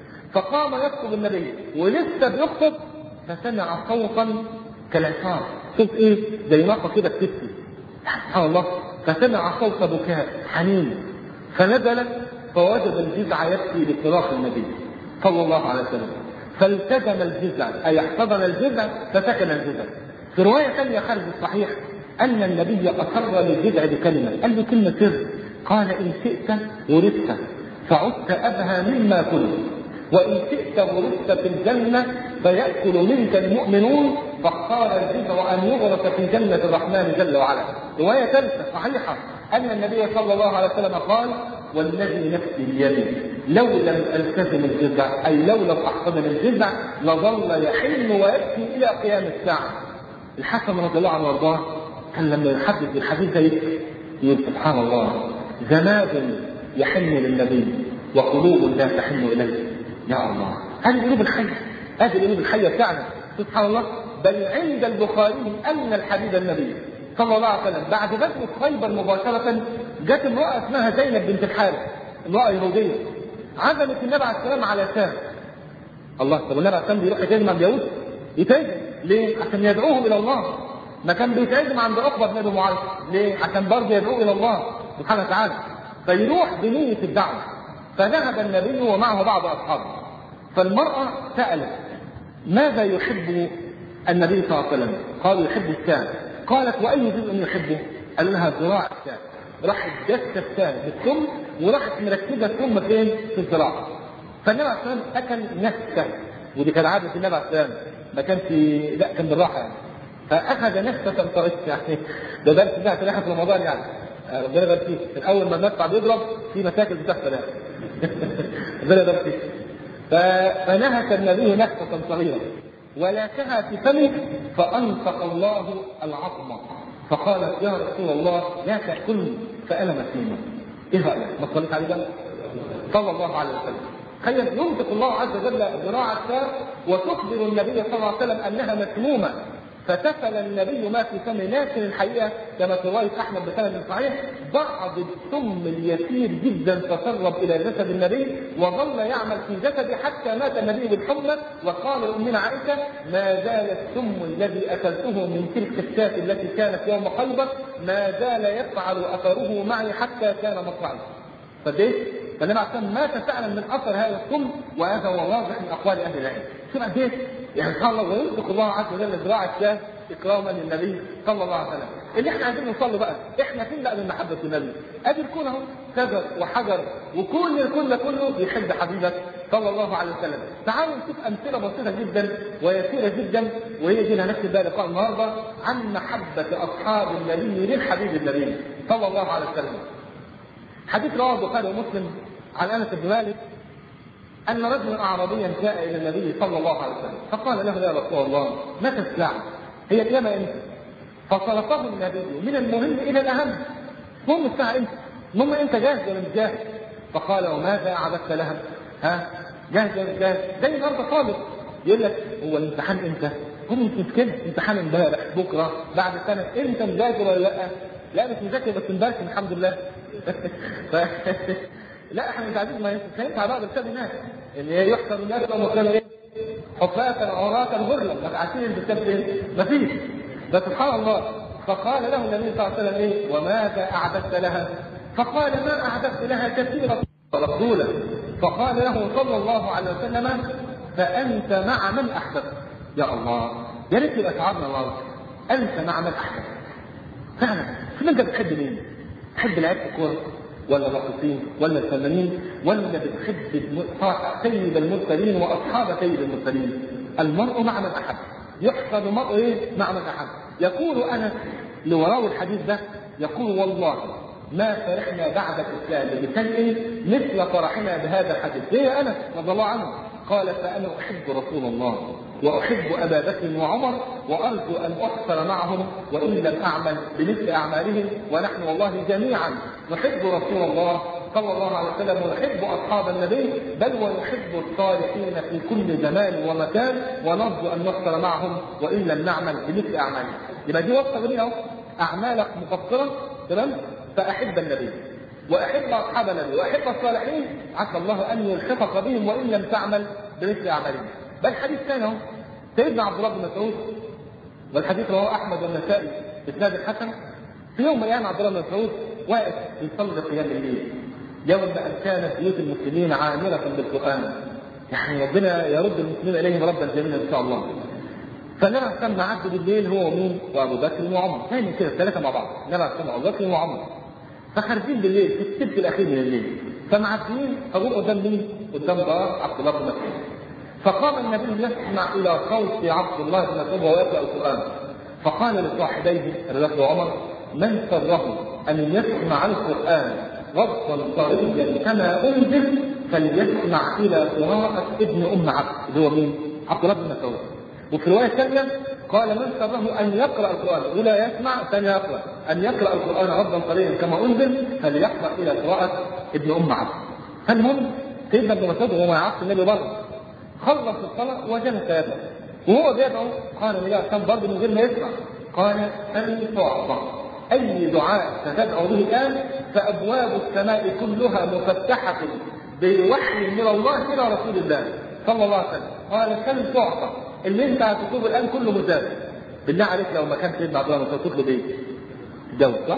فقام يخطب النبي ولسه بيخطب فسمع صوتا كالعصار، صوت ايه؟ زي نقطه كده بتبكي سبحان الله. فسمع صوت بكاء حنين فنزل فوجد الجذع يبكي بصراخ النبي صلى الله عليه وسلم، فالتزم الجذع اي احتضن الجذع فسكن الجذع. في روايه ثانيه خارج الصحيح ان النبي اقر للجذع بكلمه، قال له كلمه سر، قال ان شئت ورثت فعدت ابهى مما كنت، وان شئت ورثت في الجنه فياكل منك المؤمنون، فاختار الجذع ان يغرس في جنه الرحمن جل وعلا. روايه ثالثه صحيحه ان النبي صلى الله عليه وسلم قال والذي نفسي بيده لو لم التزم الجذع اي لو لم احتضن الجذع لظل يحن ويبكي الى قيام الساعه. الحسن رضي الله عنه وارضاه كان لما يحدث بالحديث ده يقول سبحان الله زناد يحن للنبي وقلوب لا تحن اليه. يا الله هذه القلوب الحيه، هذه القلوب الحيه بتاعنا سبحان الله. بل عند البخاري ان الحبيب النبي صلى الله عليه وسلم بعد غزوه خيبر مباشره جت امراه اسمها زينب بنت الحارث، امراه يهوديه، عزمت النبي عليه السلام على شام. الله، طب النبي عليه السلام بيروح يتهاجم مع اليهود؟ يتهاجم ليه؟ عشان يدعوهم الى الله. ما كان بيتهاجم عند عقبه بن ابي معيط ليه؟ عشان برضه يدعوه الى الله سبحانه وتعالى. فيروح بنيه الدعوه. فذهب النبي ومعه بعض اصحابه. فالمراه سالت ماذا يحب النبي صلى الله عليه وسلم؟ قالوا يحب الشام. قالت واي جزء يحبه؟ قال لها ذراع الشام. راحت جست الشام بالثم وراحت مركزه الثم فين؟ في الذراع. فالنبي عليه السلام اكل نفسه، ودي كانت عاده النبي عليه السلام، ما كانش لا كان بالراحه يعني. فاخذ نفسه طريقه يعني ده درس ده في رمضان يعني. ربنا يبارك فيك. من اول ما المدفع بيضرب في مشاكل بتحصل يعني. ربنا يبارك فيك. فنهك النبي نكته صغيره ولكها في فمه فانفق الله العظمه فقالت يا رسول الله لا تاكلني فانا مسلمه. ايه رايك؟ ما تصليت عليه بقى صلى الله عليه وسلم. تخيل ينطق الله عز وجل ذراع الشاة وتخبر النبي صلى الله عليه وسلم انها مسمومه فتفل النبي ما في فمه. لكن الحقيقه كما في روايه احمد بسند صحيح بعض السم اليسير جدا تسرب الى جسد النبي وظل يعمل في جسده حتى مات النبي بالحمى. وقال لامنا عائشه ما زال السم الذي اكلته من تلك الشاة التي كانت يوم خيبر ما زال يفعل اثره معي حتى كان مصرعي. فديه فالنبي عشان مات فعلا من اثر هذا السم وهذا هو واضح من اقوال اهل العلم. شوف قد ايه يعني سبحان الله وينطق الله عز وجل ذراع الشاه اكراما للنبي صلى الله عليه وسلم. اللي احنا عايزين نوصل له بقى احنا فين بقى من محبه النبي؟ ادي الكون اهو شجر وحجر وكل الكل كله بيحب حبيبك صلى الله عليه وسلم. تعالوا نشوف امثله بسيطه جدا ويسيره جدا وهي دي اللي هنكتب بقى لقاء النهارده عن محبه اصحاب النبي للحبيب النبي صلى الله عليه وسلم. حديث رواه البخاري ومسلم عن انس بن مالك ان رجلا اعرابيا جاء الى النبي صلى الله عليه وسلم فقال له يا رسول الله متى الساعه؟ هي القيامه امتى؟ فصرفه النبي من المهم الى الاهم. هم الساعه امتى؟ المهم انت جاهز ولا مش جاهز؟ فقال وماذا اعددت لها؟ ها جاهز ولا مش جاهز؟ زي النهارده طالب يقول لك هو الامتحان امتى؟ هم مش مشكله امتحان امبارح بكره بعد سنه انت مذاكر ولا لا؟ لا مش مذاكر بس امبارح الحمد لله. ف... لا احنا مش عايزين ما ينفعش بعض الكتاب هناك اللي هي يحسب الناس لو كانوا ايه حفاة عراة غرلا ما عارفين الكتاب ايه مفيش. بس سبحان الله فقال له النبي صلى الله عليه وسلم ايه وماذا اعددت لها؟ فقال ما اعددت لها كثيرا رسولا. فقال له صلى الله عليه وسلم فانت مع من احببت. يا الله يا ريت يبقى تعبنا الله انت مع من احببت فعلا. شوف انت بتحب مين؟ تحب لعيبه الكوره ولا الراقصين ولا الفنانين ولا بتحب سيد المرسلين واصحاب سيد المرسلين؟ المرء مع من احب يحفظ المرء ايه مع من احب. يقول انس لوراء الحديث ده يقول والله ما فرحنا بعد الاسلام بشيء مثل فرحنا بهذا الحديث. ليه انس رضي الله عنه؟ قال فانا احب رسول الله واحب ابا بكر وعمر وارجو ان احصل معهم وان لم اعمل بمثل اعمالهم ونحن والله جميعا نحب رسول الله صلى الله عليه وسلم ونحب اصحاب النبي بل ونحب الصالحين في كل زمان ومكان ونرجو ان نحصل معهم وان لم نعمل بمثل اعمالهم. يبقى دي وصفه جميله اهو اعمالك مقصره تمام فاحب النبي واحب اصحاب النبي واحب الصالحين عسى الله ان يلحقك بهم وان لم تعمل بمثل اعمالهم. بل حديث ثاني اهو سيدنا عبد الله بن مسعود والحديث رواه احمد والنسائي باسناد الحسن. في يوم من الايام عبد الله بن مسعود واقف يصلي قيام الليل يوم ان كانت بيوت المسلمين عامره بالقران يعني ربنا يرد المسلمين اليهم ردا جميلا ان شاء الله. فنرى كم عبد بالليل هو ومين؟ وابو بكر وعمر ثاني كده الثلاثه مع بعض نرى كم ابو بكر وعمر فخارجين بالليل في الثلث الاخير من الليل فمعديين فقول قدام مين؟ قدام دار عبد الله بن مسعود. فقام النبي يسمع الى صوت عبد الله بن مسعود وهو يقرا القران فقال لصاحبيه ابي بكر وعمر من سره ان يسمع القران غضا طريا كما انزل فليسمع الى قراءه ابن ام عبد اللي هو مين؟ عبد الله بن مسعود. وفي روايه ثانيه قال من سره ان يقرا القران ولا يسمع ثاني يقرا ان يقرا القران غضا طريا كما انزل فليقرا الى قراءه ابن ام عبد. فالمهم سيدنا ابن مسعود وهو ما يعرفش النبي بره خلص الصلاه وجلس يدعو وهو بيدعو قال النبي كان برضه من غير ما يسمع قال ان تعطى اي دعاء ستدعو به الان فابواب السماء كلها مفتحه بوحي من الله الى رسول الله صلى الله عليه وسلم. قال كم تعطى اللي انت هتطلبه الان كله مزاد. بالله عليك لو ما كان سيدنا عبد الله بن مسعود تطلب ايه؟ تزوج صح؟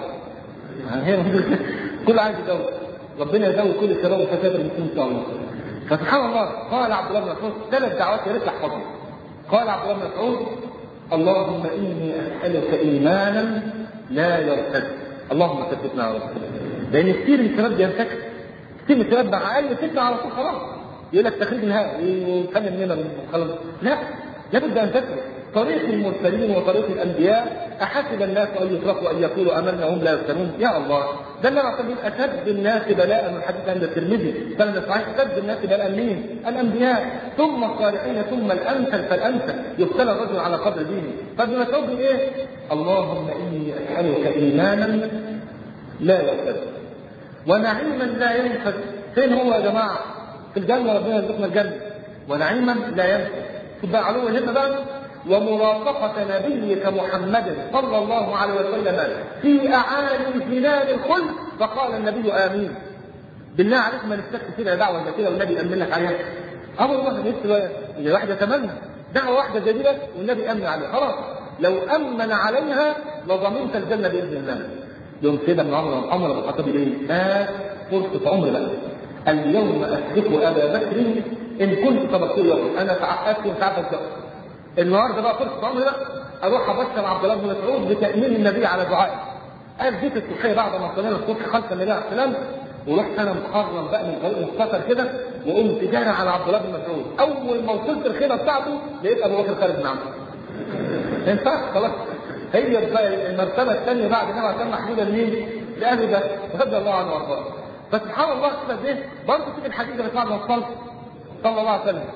هي كل عايز يتجوز ربنا يزود كل الشباب وفتيات المسلمين ان شاء الله. فسبحان الله قال عبد الله بن مسعود ثلاث دعوات يا ريت تحفظهم. قال عبد الله بن مسعود اللهم اني اسالك ايمانا لا يرتد. اللهم ثبتنا على رسول الله. لان كثير من الشباب بينتكس كثير من الشباب مع اقل فتنه على طول خلاص يقول لك تخريج نهائي ويتكلم لنا خلاص. لا لابد ان تثبت طريق المرسلين وطريق الانبياء. احسب الناس ان يتركوا ان يقولوا امنا وهم لا يفتنون؟ يا الله، ده النبي صلى الله عليه وسلم اشد الناس بلاء من حديث عند الترمذي سند صحيح، اشد الناس بلاء مين؟ الانبياء، ثم الصالحين، ثم الامثل فالامثل. يبتلى الرجل على قدر دينه. فابن مسعود ايه؟ اللهم اني اسالك ايمانا لا يرتد ونعيما لا ينفد. فين هو يا جماعه؟ في الجنه، ربنا يرزقنا الجنه. ونعيما لا ينفد. تبقى علو الهمه بقى. ومرافقة نبيك محمد صلى الله عليه وسلم في أعالي جنان الخلد. فقال النبي آمين. بالله عليك ما نستكت كده دعوة كده والنبي يأمن لك عليها؟ أه والله نفسي واحد يتمنى دعوة واحدة جديدة والنبي يأمن عليها. خلاص لو أمن عليها لضمنت الجنة بإذن الله. يوم سيدنا ابن عمر عمر بن الخطاب إيه؟ آه فرصة عمر بقى. اليوم أسبق أبا بكر إن كنت سبقت يوم. أنا تعقدت وتعبت النهارده بقى فرصه عمري بقى اروح ابشر عبد الله بن مسعود بتامين النبي على دعائه. قال جيت الصبحيه بعد ما صلينا الصبح خلف النبي عليه السلام، ورحت انا مخرم بقى من طريق مختصر كده وقمت جاري على عبد الله بن مسعود. اول ما وصلت الخيمه بتاعته لقيت ابو بكر خارج معاه. ما ينفعش خلاص. هي المرتبه الثانيه بعد النبي عليه السلام محموده لمين؟ لابي بكر رضي الله عنه وارضاه. فسبحان الله كده ده برضه في الحديث اللي بعد ما وصلت صلى الله عليه وسلم.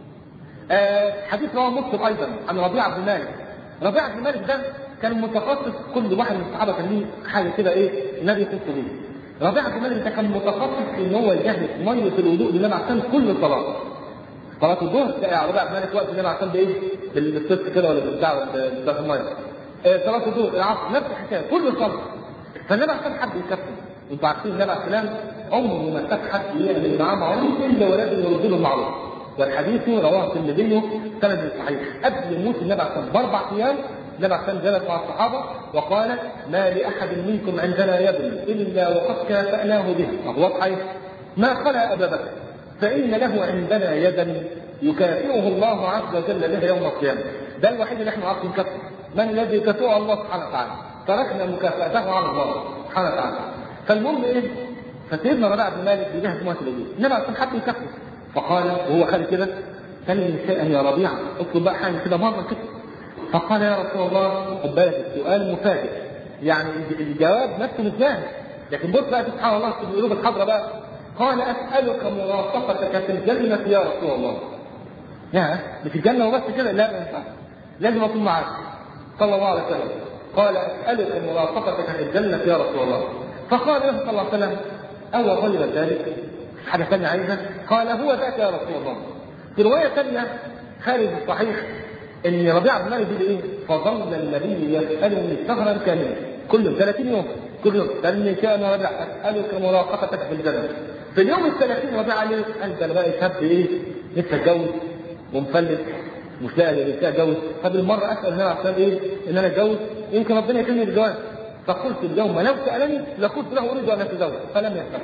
آه حديث رواه مسلم ايضا عن ربيعه بن مالك. ربيعه بن مالك ده كان متخصص، كل واحد من الصحابه كان ليه حاجه كده ايه النبي يخص بيه. ربيعه بن مالك ده كان متخصص في ان هو يجهز ميه الوضوء للنبي عشان كل صلاه. صلاه الظهر تلاقي ربيعه بن مالك وقت النبي عشان بايه؟ بالصفر كده ولا بالبتاع بتاع الميه. آه صلاه الظهر العصر نفس الحكايه كل صلاه. فالنبي عشان حد يكفي. انتوا عارفين النبي عليه السلام عمره ما ساب حد يعمل معاه معروف الا ولازم يرد له المعروف. والحديث رواه الترمذي سند صحيح. قبل موت النبي عليه الصلاه باربع ايام النبي عليه الصلاه جلس مع الصحابه وقال: ما لاحد منكم عندنا يد الا وقد كافأناه به. فهو صحيح ما خلا ابا بكر فان له عندنا يدا يكافئه الله عز وجل بها يوم القيامه. ده الوحيد اللي احنا عارفين نكافئه. من الذي يكافئه؟ الله سبحانه وتعالى. تركنا مكافأته على الله سبحانه وتعالى. فالمهم ايه؟ فسيدنا ربيعه بن مالك بيجهز موت الوضوء. النبي عليه الصلاه حتى يكافئه. فقال وهو خارج كده: كلم شيئا يا ربيعه، اطلب بقى حاجه كده مره كده. فقال: يا رسول الله، خد بالك السؤال مفاجئ، يعني الجواب نفسه مش جاهز، لكن بص بقى سبحان الله في القلوب الحاضره بقى. قال: اسالك مرافقتك في الجنه يا رسول الله. يا مش الجنه وبس كده، لا ما ينفعش، لازم اكون معاك صلى الله عليه وسلم. قال: اسالك مرافقتك في الجنه يا رسول الله. فقال له صلى الله عليه وسلم: او غير ذلك؟ حاجه ثانيه عايزه؟ قال: هو ذاك يا رسول الله. في روايه ثانيه خارج الصحيح ان ربيعه بن مالك بيقول ايه؟ فظل النبي يسالني شهرا كاملا، كل ثلاثين يوم، كل يوم سالني كان ربيعه اسالك مرافقتك في الجنه. في اليوم الثلاثين ربيعه عليه: انت انا بقى شاب ايه؟ لسه اتجوز ومفلس مش لاقي لسه اتجوز، فبالمره اسال النبي عشان ايه؟ ان انا اتجوز يمكن ربنا يكرمني بالجواز. فقلت اليوم لو سالني لقلت له اريد ان اتزوج، فلم يسال.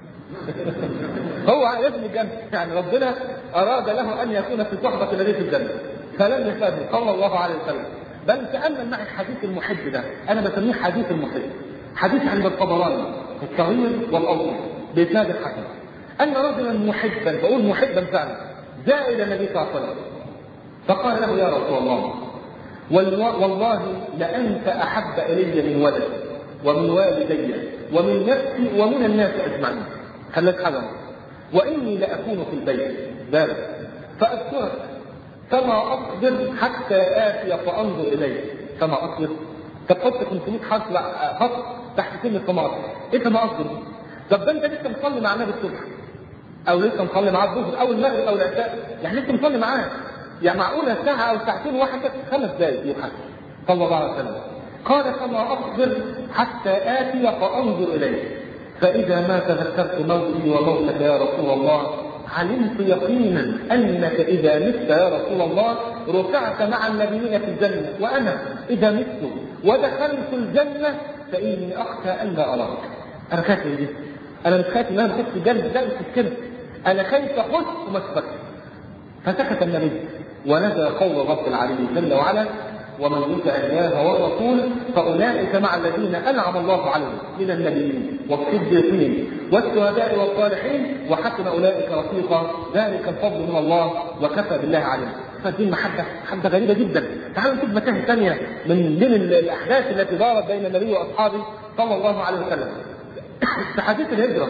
هو لازم الجنة، يعني ربنا أراد له أن يكون في صحبة النبي في الجنة فلم يفاده صلى الله عليه وسلم. بل تأمل معي حديث المحب ده، أنا بسميه حديث المحب، حديث عند الطبراني الصغير والأوسط بإسناد الحسن، أن رجلا محبا، بقول محبا فعلا، جاء إلى النبي صلى الله عليه وسلم فقال له: يا رسول الله، والله لأنت أحب إلي من ولدي ومن والدي ومن نفسي ومن الناس أجمعين. خلت حذر، وإني لأكون في البيت ذلك فأذكرك فما أصبر حتى آتي فأنظر إليك. فما أصبر؟ تحط خمسمائة حرف خط تحت كلمة فما أصبر. إيه فما أصبر؟ طب ده أنت لسه مصلي مع النبي الصبح، أو لسه مصلي معاه الظهر أو المغرب أو العشاء، يعني لسه مصلي معاه، يعني معقولة ساعة أو ساعتين واحدة خمس دقايق يبحث صلى الله عليه وسلم. قال: فما أصبر حتى آتي فأنظر إليك، فإذا ما تذكرت موتي وموتك يا رسول الله علمت يقينا أنك إذا مت يا رسول الله رفعت مع النبيين في الجنة، وأنا إذا مت ودخلت الجنة فإني أخشى أن لا أراك. أنا خايف من دي، أنا مش خايف إن أنا دخلت الجنة، لا مش كده، أنا خايف أخش وما أثبتش. فسكت النبي ونزل قول رب العالمين جل وعلا: ومن يطع الله والرسول فاولئك مع الذين انعم الله عليهم من النبيين والصديقين والشهداء والصالحين وحسن اولئك رفيقا، ذلك الفضل من الله وكفى بالله عليم. فدي محبه حبه غريبه جدا، تعالوا نشوف مشاهد ثانيه من بين الاحداث التي دارت بين النبي واصحابه صلى الله عليه وسلم. في حديث الهجره،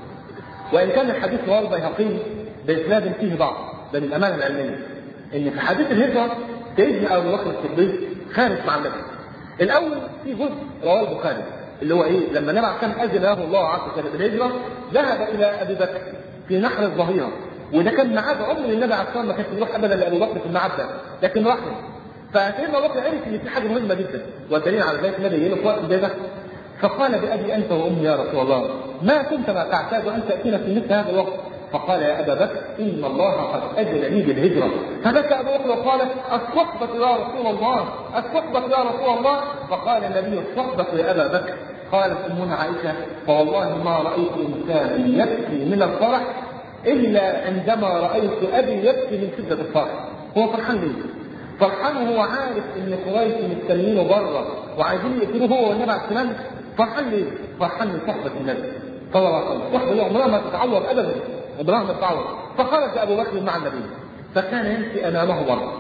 وان كان الحديث رواه البيهقي باسناد فيه ضعف، ده للامانه العلميه، ان في حديث الهجره سيدنا ابو بكر الصديق خارج مع النبي. الاول في جزء رواه البخاري اللي هو ايه؟ لما النبي كان اذن له الله عز وجل بالهجره ذهب الى ابي بكر في نحر الظهيره، وده كان ميعاد عمر النبي عليه الصلاه والسلام، ما كانش بيروح ابدا لابو بكر في الميعاد ده، لكن راح له. فسيدنا ابو بكر عرف ان في حاجه مهمه جدا، والدليل على ذلك النبي له في وقت ده فقال بأبي أنت وأمي يا رسول الله ما كنت ما تعتاد أن تأتينا في مثل هذا الوقت؟ فقال يا أبا بكر إن الله قد أجل لي بالهجرة. فبكى أبو بكر وقال الصحبة يا رسول الله، الصحبة يا رسول الله. فقال النبي الصحبة يا أبا بكر. قالت أمنا عائشة فوالله ما رأيت إنسانا يبكي من الفرح إلا عندما رأيت أبي يبكي من شدة الفرح. هو فرحان ليه؟ فرحان وهو عارف إن قريش مستنينه بره وعايزين يقتلوه هو والنبي عليه السلام. فرحان ليه؟ فرحان من صحبة النبي صلى الله عليه وسلم. صحبة عمرها ما تتعوض أبدا، عمرها ما تتعوض. فخرج أبو بكر مع النبي فكان يمشي أمامه مرة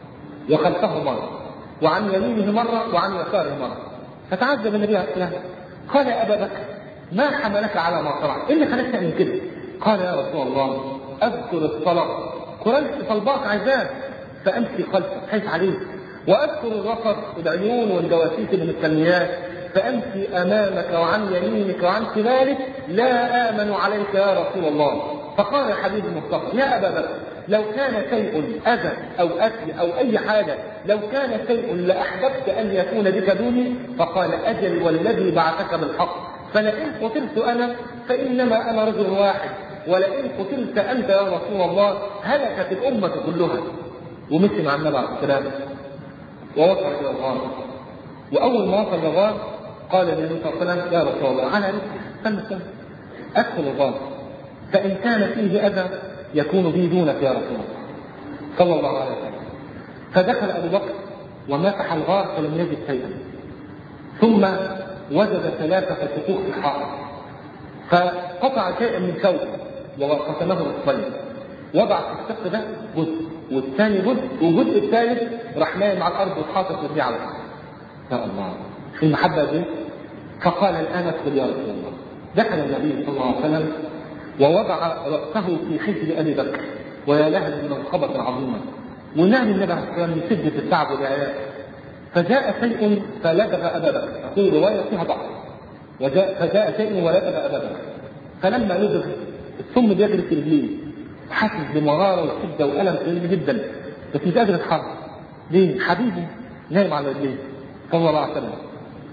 وخلفه مرة وعن يمينه مرة وعن يساره مرة. فتعجب النبي عليه السلام قال يا أبا بكر ما حملك على ما صنعت؟ إيه اللي خلتك من كده؟ قال يا رسول الله أذكر الصلاة، قريش طلباك عذاب فأمشي خلفك خايف عليك، وأذكر الرفض العيون والجواسيس المستنيات فأمشي أمامك وعن يمينك وعن شمالك لا آمن عليك يا رسول الله. فقال يا حبيبي المصطفى يا أبا بكر لو كان شيء أذى أو أكل أو أي حاجة، لو كان شيء لأحببت أن يكون بك دوني. فقال أجل والذي بعثك بالحق، فلئن قتلت أنا فإنما أنا رجل واحد، ولئن قتلت أنت يا رسول الله هلكت الأمة كلها. ومشي مع النبي عليه السلام ووصل إلى الغار. وأول ما وصل الغار قال النبي صلى الله عليه وسلم يا رسول الله أنا استنى استنى أدخل الغار فإن كان فيه أذى يكون بي دونك يا رسول الله صلى الله عليه وسلم. فدخل أبو بكر ومسح الغار فلم يجد شيئا، ثم وجد ثلاثة شقوق في الحائط فقطع شيئا من ثوبه وقسمه نصفين، وضع في الشق ده جزء والثاني جزء والجزء الثالث راح نايم على الأرض وحاطط رجليه على الأرض. يا الله في المحبة دي. فقال الآن ادخل يا رسول الله. دخل النبي صلى الله عليه وسلم ووضع رأسه في حجر أبي بكر، ويا لها من الخبط عظيما، ونام النبي عليه الصلاة والسلام من شدة التعب والعياء. فجاء شيء فلدغ أبا بكر، في رواية فيها ضعف، وجاء فجاء شيء ولدغ أبا بكر. فلما لدغ السم بيجري في رجليه، حاسس بمرارة وشدة وألم شديد جدا، بس مش قادر يتحرك. ليه؟ حبيبه نايم على رجليه صلى الله عليه وسلم.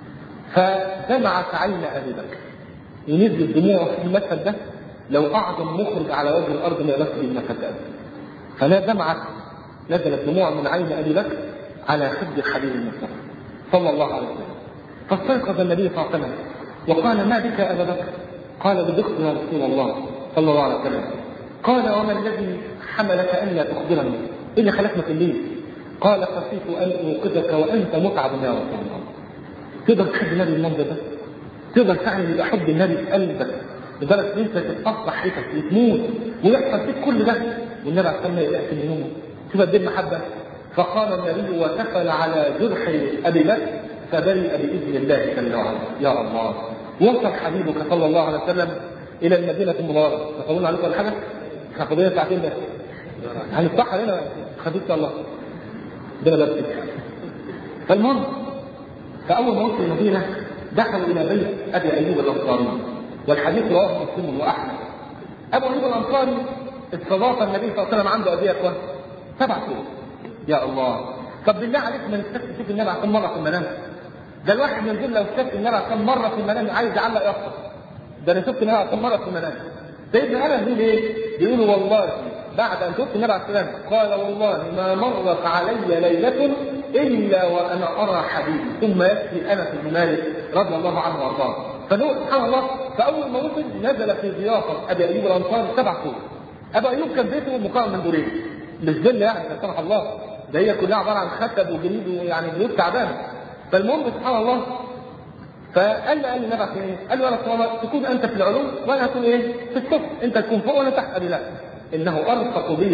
فدمعت عين أبي بكر ونزل دموعه في المشهد ده لو أعظم مخرج على وجه الأرض ما يمثل المشهد ده. فلا دمعت نزلت دموع من عين أبي بكر على خد الحبيب المصطفى صلى الله عليه وسلم. فاستيقظ النبي صلى الله عليه وسلم وقال ما بك يا أبا بكر؟ قال بدقت يا رسول الله صلى الله عليه وسلم. قال وما الذي حملك أن لا تخبرني؟ إيه اللي خلقنا في الليل؟ قال خشيت أن أوقظك وأنت متعب يا رسول الله. تقدر تحب النبي المنظر ده؟ تقدر فعلا يبقى حب النبي في قلبك لدرجة ان انت تتقطع حياتك وتموت ويحصل فيك كل ده والنبي عليه الصلاه والسلام يأتي من يومه؟ شوف قد ايه المحبه. فقال النبي وتفل على جرح ابي بكر فبرئ باذن الله جل وعلا. يا الله. وصل حبيبك صلى الله عليه وسلم الى المدينه المنوره. تقولون عليكم ولا حاجه؟ احنا فاضلين ساعتين بس هنفتحها هنا خفيف الله ربنا يبارك. فالمهم فاول ما وصل المدينه دخلوا الى بيت ابي ايوب الانصاري، والحديث رواه مسلم واحمد. ابو ايوب الانصاري استضاف النبي صلى الله عليه وسلم عنده قد ايه يا اخوان؟ سبع سنين. يا الله. طب بالله عليك ما نستفدش تشوف النبي عليه مره في المنام؟ ده الواحد ينزل لو شاف النبي عليه مره في المنام عايز يعلق يفطر. ده انا شفت النبي عليه مره في المنام. سيدنا انس بيقول ايه؟ بيقول والله بعد ان شفت النبي عليه السلام قال والله ما مرت علي ليله الا وانا ارى حبيبي. ثم ياتي انس بن مالك رضي الله عنه وارضاه. فنقول سبحان الله فاول ما وصل نزل في ضيافه ابي ايوب الانصاري سبع سور. ابو ايوب كان بيته مكون من دورين، مش فيلا يعني سبحان الله، ده هي كلها عباره عن خشب وجليد ويعني بيوت تعبانه. فالمهم سبحان الله فقال له قال النبي عليه ايه؟ قال له يا رسول الله تكون انت في العلوم وانا اكون ايه؟ في السفل، انت تكون فوق وانا تحت. قال لا انه ارفق بي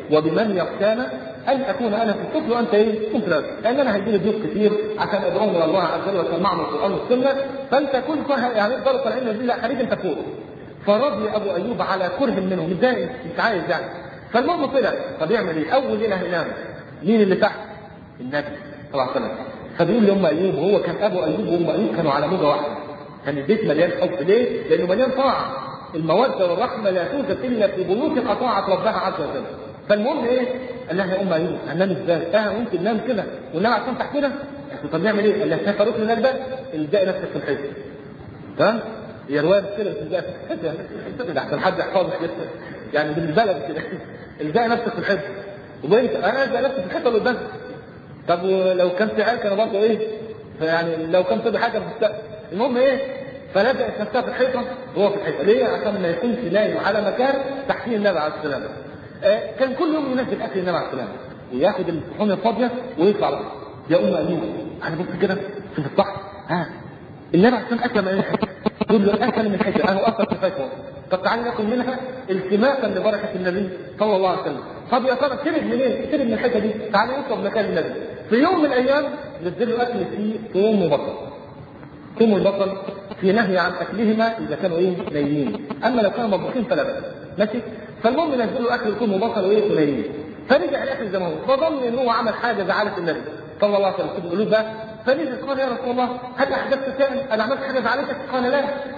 وبمن يخشانا ان اكون انا في السفل وانت ايه كنت لازم، لان انا هيجيني ضيوف كتير عشان ادعوهم الى الله عز وجل واسمعهم القران والسنه، فانت كنت يعني افضل طالعين من لا خليك انت فوق. فرضي ابو ايوب على كره منهم، متضايق مش عايز يعني. فالمهم طلع، طب يعمل ايه؟ اول ليله هينام مين اللي تحت؟ النبي صلى الله عليه وسلم. فبيقول لام ايوب، هو كان ابو ايوب وام ايوب كانوا على موجه واحده، كان البيت مليان حب. ليه؟ لانه مليان طاعه. الموده والرحمه لا توجد الا في بيوت اطاعت ربها عز وجل. فالمهم ايه؟ قال لها يا ام ايوب هننام ازاي؟ اه ممكن ننام كده وننام عشان تحت كده. طب نعمل ايه؟ قال لها شايفه ركن الباب؟ الجاي نفسك في الحيط. تمام؟ هي روايه كده الجاي في الحيط عشان حد يحفظها كده يعني بالبلد كده. الجاي نفسك في الحيط. وبقيت انا الجاي نفسي في الحيط اللي قدامك. طب ولو كان في عيال كانوا برضه ايه؟ فيعني لو كان في حاجه في السقف. المهم ايه؟ فلزقت نفسها في الحيطه وهو في الحيطه. ليه؟ عشان ما يكونش نايم على مكان تحتيه النبي عليه السلام. آه كان كل يوم ينزل اكل النبي عليه السلام وياخد الصحون الفاضيه ويطلع بقى. يا ام ايوب انا بص كده شوف الصح ها النبي عليه السلام اكل من الحيطه، تقول له اكل من الحيطه انا اصلا في الحيطه. طب تعالى ناكل منها التماسا لبركه النبي صلى الله عليه وسلم. طب يا ترى شرب منين؟ شرب من الحته دي، تعالى نطلب مكان النبي. في يوم من الايام نزل له اكل فيه ثوم وبصل. ثوم والبصل في نهي عن اكلهما اذا كانوا ايه؟ نايمين، اما لو كانوا مطبوخين فلا باس. ماشي؟ فالمهم نزل له اكل ثوم وبصل وايه؟ ونايمين. فرجع الاكل زي ما هو، فظن ان هو عمل حاجه زعلت النبي صلى الله عليه وسلم. يقول له بقى فنزل قال يا رسول الله هل احدثت شيئا؟ انا عملت حاجه زعلتك؟ قال لا.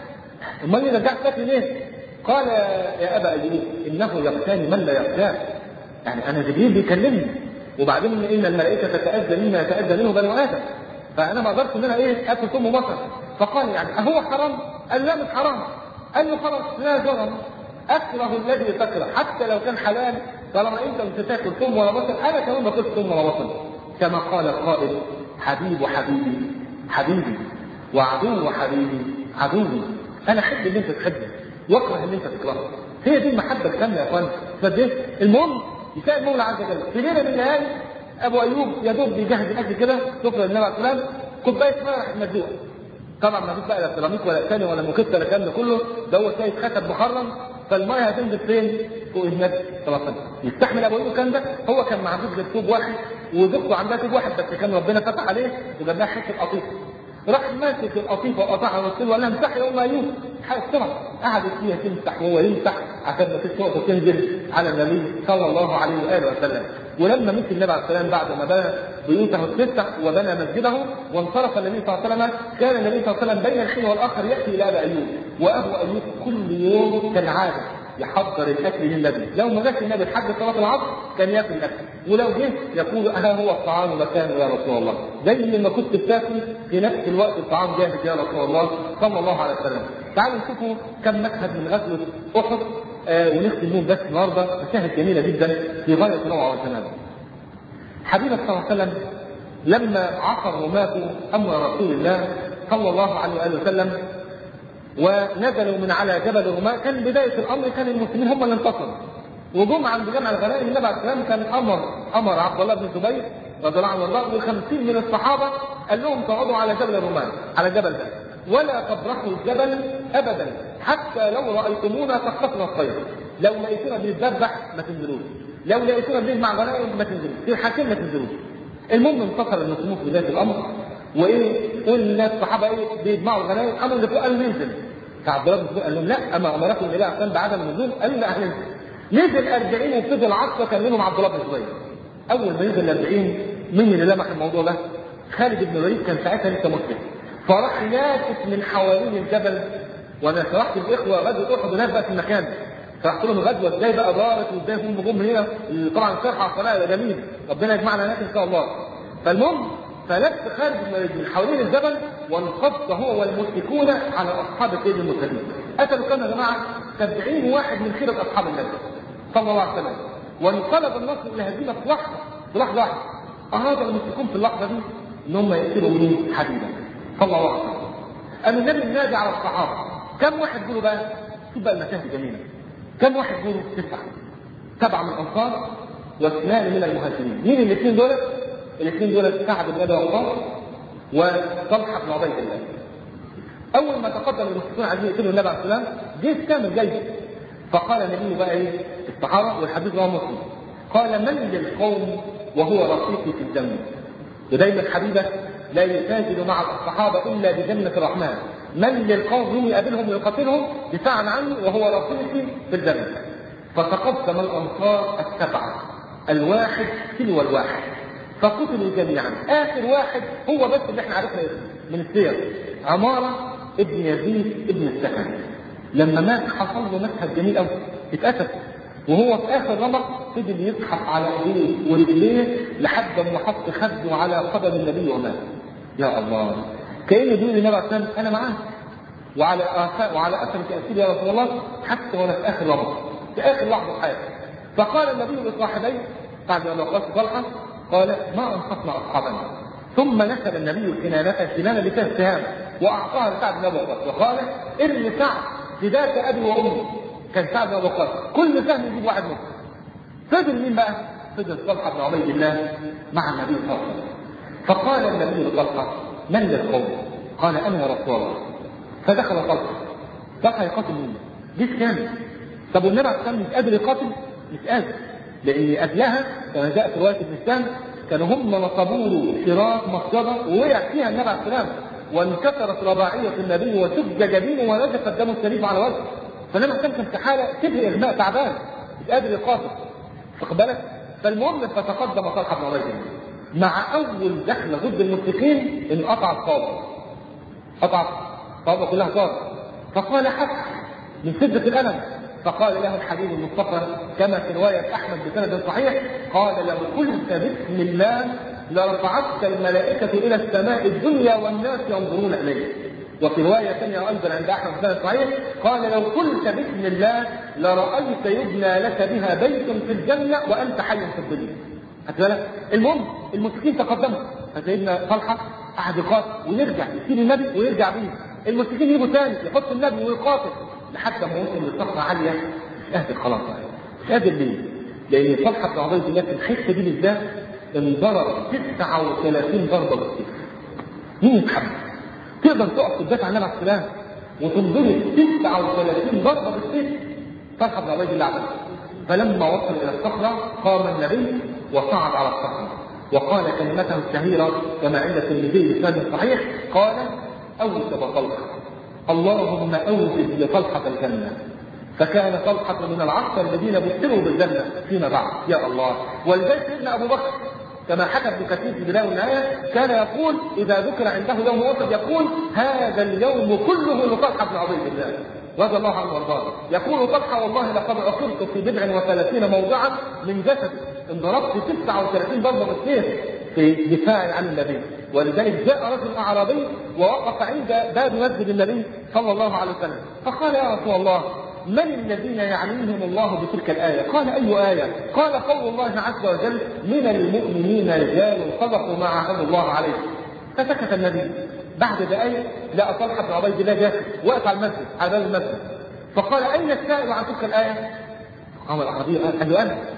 امال انا رجعت اكل ليه؟ قال يا ابا ايوب انه يغتاني من لا يغتان. يعني انا جبريل بيكلمني وبعدين ان الملائكه تتاذى مما يتاذى منه بنو ادم، فانا ما اقدرش ان انا ايه اكل ثم بصر. فقال يعني اهو حرام؟ قال لا مش حرام. قال له خلاص لا جرم، اكره الذي تكره حتى لو كان حلال، طالما انت مش هتاكل ثم ولا بصر انا كمان ما اكلش ثم ولا بصر. كما قال القائل حبيب حبيبي حبيبي وعدو حبيبي عدوي. انا احب اللي انت تحبه واكره اللي انت تكرهه. هي دي المحبه الكامله يا اخوان. فده المهم يساعد المولى عز وجل. في ليله من الليالي ابو ايوب يا دوب بيجهز الاكل كده سفره النبي عليه السلام، كوبايه ميه راحت مدلوقه. طبعا ما فيش بقى لا سيراميك ولا ثاني ولا موكيت ولا الكلام ده كله، ده هو شاي اتخشب مخرم، فالميه هتنزل فين؟ فوق النبي صلى الله عليه وسلم. يستحمل ابو ايوب الكلام ده؟ هو كان ما عندوش غير طوب واحد وزوجته عندها طوب واحد بس، كان ربنا فتح عليه وجاب لها حته قطيفه. راح ماسك القطيفه وقطعها ورسله وقال لها امسحي يا ام ايوب بسرعه. قعدت فيها تمسح وهو يمسح عشان ما فيش نقطه تنزل على النبي صلى الله عليه واله وسلم. ولما مشي النبي عليه السلام بعد ما بنى بيوته السته وبنى مسجده وانصرف النبي صلى الله عليه وسلم، كان النبي صلى الله عليه وسلم بين الحين والاخر ياتي الى ابي ايوب، وابو ايوب كل يوم كالعاده يحضر الاكل للنبي. لو ما جاش النبي لحد صلاه العصر كان ياكل الاكل، ولو جه يقول ها هو الطعام مكانه يا رسول الله، زي لما كنت بتاكل في نفس الوقت الطعام جاهز يا رسول الله صلى الله عليه وسلم. تعالوا نشوفوا كم مشهد من غزوه احد آه ونختم بهم بس النهارده مشاهد جميله جدا في غايه الروعه والجمال. حبيبنا صلى الله عليه وسلم لما عصر وماتوا امر رسول الله صلى الله عليه واله وسلم ونزلوا من على جبل الرماة، كان بدايه الامر كان المسلمين هم اللي انتصروا، وجم عند جمع الغنائم النبي عليه السلام كان امر امر عبد الله بن زبير رضي الله عنه وارضاه وخمسين من الصحابه قال لهم تقعدوا على جبل الرماة على الجبل ده ولا تبرحوا الجبل ابدا حتى لو رايتمونا تخطفنا الطير، لو لقيتونا بنتذبح ما تنزلوش، لو لقيتونا بنجمع غنائم ما تنزلوش، في الحاكم ما تنزلوش. المهم انتصر المسلمون في بدايه الامر، وايه والناس الصحابه ايه بيجمعوا الغنائم، قاموا اللي فوق قالوا ننزل. فعبد الله بن زبير قال لهم لا، اما امركم النبي عليه الصلاه بعدم النزول قالوا لا هننزل. نزل أربعين وفضل عشرة كان منهم عبد الله بن زبير. اول ما نزل أربعين مين اللي لمح الموضوع ده؟ خالد بن الوليد كان ساعتها لسه مسلم، فراح نافس من حوالين الجبل. وانا شرحت الاخوه غزوه احد وناس بقى في المكان، شرحت لهم الغزوه ازاي بقى دارت وازاي هم جم هنا، طبعا شرح على الصلاه جميل ربنا يجمعنا هناك ان شاء الله. فالمهم فلف خالد بن الوليد من حوالين الجبل وانقض هو والمشركون على اصحاب سيد المرسلين. قتلوا كم يا جماعه؟ سبعين واحد من خيره اصحاب النبي صلى الله عليه وسلم، وانقلب النصر الى هزيمه في لحظه في لحظه واحده. اراد المشركون في اللحظه دي ان هم يقتلوا مين؟ حبيبا صلى الله عليه وسلم. قام النبي ينادي على الصحابه، كم واحد يقولوا بقى؟ شوف بقى المشاهد الجميله، كم واحد يقولوا؟ تسعه، سبعه من الانصار واثنان من المهاجرين. مين الاثنين دول؟ الاثنين دول سعد بن ابي وقاص وطلحه بن عبيد الله. اول ما تقدم المشركون عايزين يقتلوا النبي عليه السلام جيش كامل جاي، فقال النبي بقى ايه؟ الصحابه والحديث رواه مسلم، قال من للقوم وهو رفيقي في الجنة. ودايما حبيبه لا يتاجر مع الصحابة إلا بجنة الرحمن. من للقوم يوم يقابلهم ويقاتلهم دفاعا عني وهو رفيقي في الجنة. فتقدم الأنصار السبعة الواحد تلو الواحد فقتلوا جميعا. آخر واحد هو بس اللي احنا عرفنا من السير، عمارة ابن يزيد ابن السكن. لما مات حصل له مشهد جميل قوي، اتأسف وهو في آخر رمق فضل يزحف على ايديه ورجليه لحد ما حط خده على قدم النبي ومات. يا الله، كأنه بيقول للنبي عليه الصلاة والسلام أنا معاه وعلى آثار وعلى أثر تأثير يا رسول الله حتى وأنا في آخر رمق في آخر لحظة حياتي. فقال النبي لصاحبيه بعد أن وقفت طلحة قال ما أنقذنا أصحابنا. ثم نسب النبي الكنانة الكنانة اللي فيها السهام وأعطاها لسعد بن أبي وقاص وقال ارمي سعد فداك أبي وأمي. كان سعد بن أبي وقاص كل سهم يجيب واحد منهم. فضل مين بقى؟ فضل طلحة بن عبيد الله مع النبي صلى الله عليه وسلم. فقال النبي لطلحة من للقوم؟ قال أنا يا رسول الله. فدخل طلحة. طلحة يقاتل مين؟ جيش كامل. طب والنبي عليه الصلاة والسلام مش قادر يقاتل؟ مش قادر، لأن قبلها كما جاء في رواية ابن السام كانوا هم نصبوا له شراك مصجرة ووقع فيها النبي عليه السلام وانكسرت رباعية النبي وسج جبينه ونزف الدم الشريف على وجهه. فالنبي عليه السلام كان في حالة شبه إغماء تعبان مش قادر يقاتل. واخد بالك؟ فالمهم فتقدم طلحة بن عبيد الله مع أول دخلة ضد المشركين إن قطع الصابة. قطع الصابة كلها صابة. فقال حق من شدة الألم. فقال له الحبيب المصطفى كما في رواية أحمد بسند صحيح قال لو قلت بسم الله لرفعتك الملائكة إلى السماء الدنيا والناس ينظرون إليه. وفي رواية ثانية أيضا عند أحمد بسند صحيح قال لو قلت بسم الله لرأيت يبنى لك بها بيت في الجنة وأنت حي في الدنيا. هتبالك؟ المهم المشركين تقدموا فسيدنا طلحة قعد يقاتل ويرجع يسيب النبي ويرجع بيه. المشركين يجوا ثاني يحط النبي ويقاتل لحد ما وصل لصخرة عالية مش قادر خلاص. مش قادر ليه؟ لأن طلحة بن عبيد الله في الحتة دي بالذات انضرب تسعة وثلاثين ضربة بالسيف. مين يتحمل؟ تقدر تقف تدافع عن النبي عليه السلام وتنضرب تسعة وثلاثين ضربة بالسيف؟ طلحة بن عبيد الله عمل. فلما وصل إلى الصخرة قام النبي وصعد على الصخرة وقال كلمته الشهيرة كما عند الترمذي بسند صحيح قال أوجب طلحة اللهم أوجب لطلحة الجنة. فكان طلحة من العشرة الذين بشروا بالجنة فيما بعد. يا الله. ولذلك سيدنا أبو بكر كما حكى ابن كثير في البداية والنهاية كان يقول إذا ذكر عنده يوم أحد يقول هذا اليوم كله لطلحة بن عبيد الله رضي الله عنه وارضاه. يقول طلحة والله لقد عثرت في بضع وثلاثين موضعا من جسد انضربت تسعة وثلاثين ضربة بالسيف في دفاع عن النبي. ولذلك جاء رجل أعرابي ووقف عند باب مسجد النبي صلى الله عليه وسلم فقال يا رسول الله من الذين يعنيهم الله بتلك الآية؟ قال أي آية؟ قال قول الله عز وجل من المؤمنين رجال صدقوا ما عاهدوا الله عليه. فسكت النبي. بعد دقائق لقى طلحة بن عبيد الله جاء وقف على المسجد على باب المسجد فقال أين السائل عن تلك الآية؟ قام الأعرابي قال له أنا.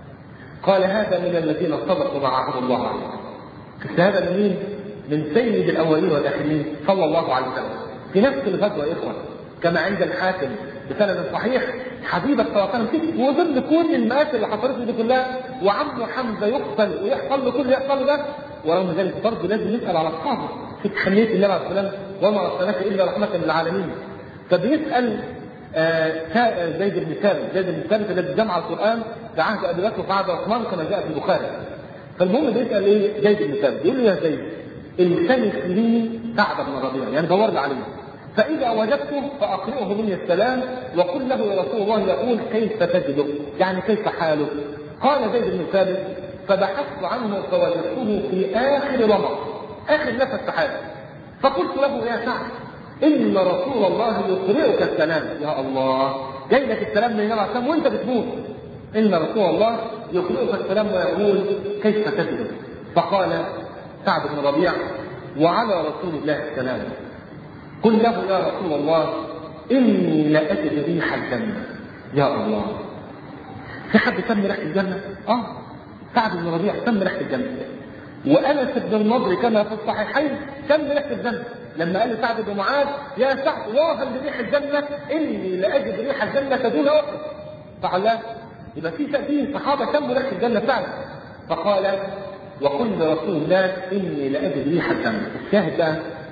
قال هذا من الذين صدقوا ما عاهدوا الله عليه. هذا من مين؟ من سيد الأولين والآخرين صلى الله عليه وسلم في نفس الغزوة يا إخوان كما عند الحاكم بسند صحيح حبيبة صلى الله عليه وسلم وضمن كل المآسي اللي حصلت دي كلها وعمه حمزة يقتل ويحصل له كل اللي يحصل له ده ورغم ذلك برضه لازم نسأل على الصحابة في تحنية النبي عليه الصلاة والسلام وما أرسلناك إلا رحمة للعالمين. فبيسأل آه زيد بن ثابت زيد بن ثابت الذي جمع القرآن في عهد أبي بكر وفي عهد عثمان كما جاء في البخاري. فالمهم بيسأل إيه زيد بن ثابت يقول له يا زيد التمس لي سعد بن ربيعة يعني دور لي عليه فإذا وجدته فأقرئه مني السلام وقل له يا رسول الله يقول كيف تجده يعني كيف حاله. قال زيد بن ثابت فبحثت عنه فوجدته في آخر رمق آخر نفس سحابه فقلت له يا سعد إن رسول الله يقرئك السلام. يا الله جاي لك السلام من النبي عليه السلام وانت بتموت. إن رسول الله يقرئك السلام ويقول كيف تجده. فقال سعد بن ربيع وعلى رسول الله السلام قل له يا رسول الله إني لأجد ريح الجنة. يا الله في حد سمي ريحة الجنة؟ آه سعد بن ربيع سمي ريحة الجنة وأنس بن النضر كما في الصحيحين سمي ريحة الجنة لما قال سعد بن معاذ يا سعد واهل بريح الجنة إني لأجد ريح الجنة دون أحد. فقال له يبقى في في صحابه تموا ريحه الجنه فعلا. فقال وقل لرسول الله اني لاجد ريح الجنه. الشاهد بقى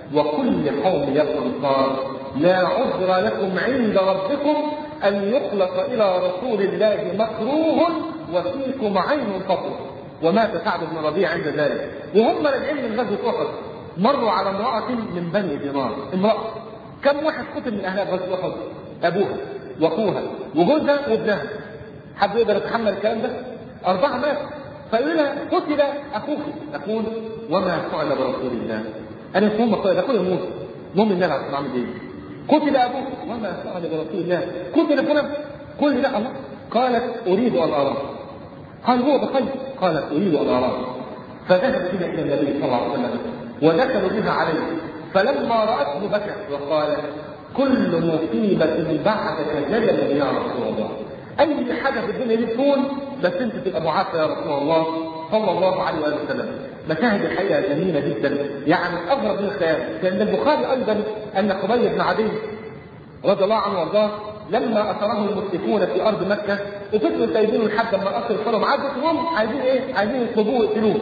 وكل قوم يقول قال لا عذر لكم عند ربكم ان يخلق الى رسول الله مكروه وفيكم عين تطرق. ومات سعد بن ربيعه عند ذلك. وهم راجعين من غزوه احد مروا على امراه من بني دينار. امراه كم واحد قتل من اهلها غزوه احد؟ ابوها واخوها وجوزها وابنها. حد يقدر يتحمل الكلام ده؟ اربعه مات. فيقول لها قتل اخوك. تقول وما فعل برسول الله. انا مش مهم قتل اخويا يموت، المهم النبي عليه الصلاه والسلام قتل ابوك وما فعل برسول الله. قتل فلان. قل لا الله. قالت اريد ان اراه. قال هو بخير. قالت اريد ان اراه. فذهب بها الى النبي صلى الله عليه وسلم ودخلوا بها عليه. فلما راته بكت وقالت كل مصيبه بعدك جلل يا رسول الله. اي حاجه في الدنيا دي تكون بس انت تبقى معافى يا رسول الله صلى الله عليه وسلم. مشاهد الحقيقه جميله جدا، يعني اغرب من الخيال. لان البخاري ايضا ان خبيب بن عدي رضي الله عنه وارضاه لما اثره المشركون في ارض مكه وفضلوا سايبينه لحد ما اثر الصلاه عادتهم عايزين ايه؟ عايزين يطلبوه ويقتلوه.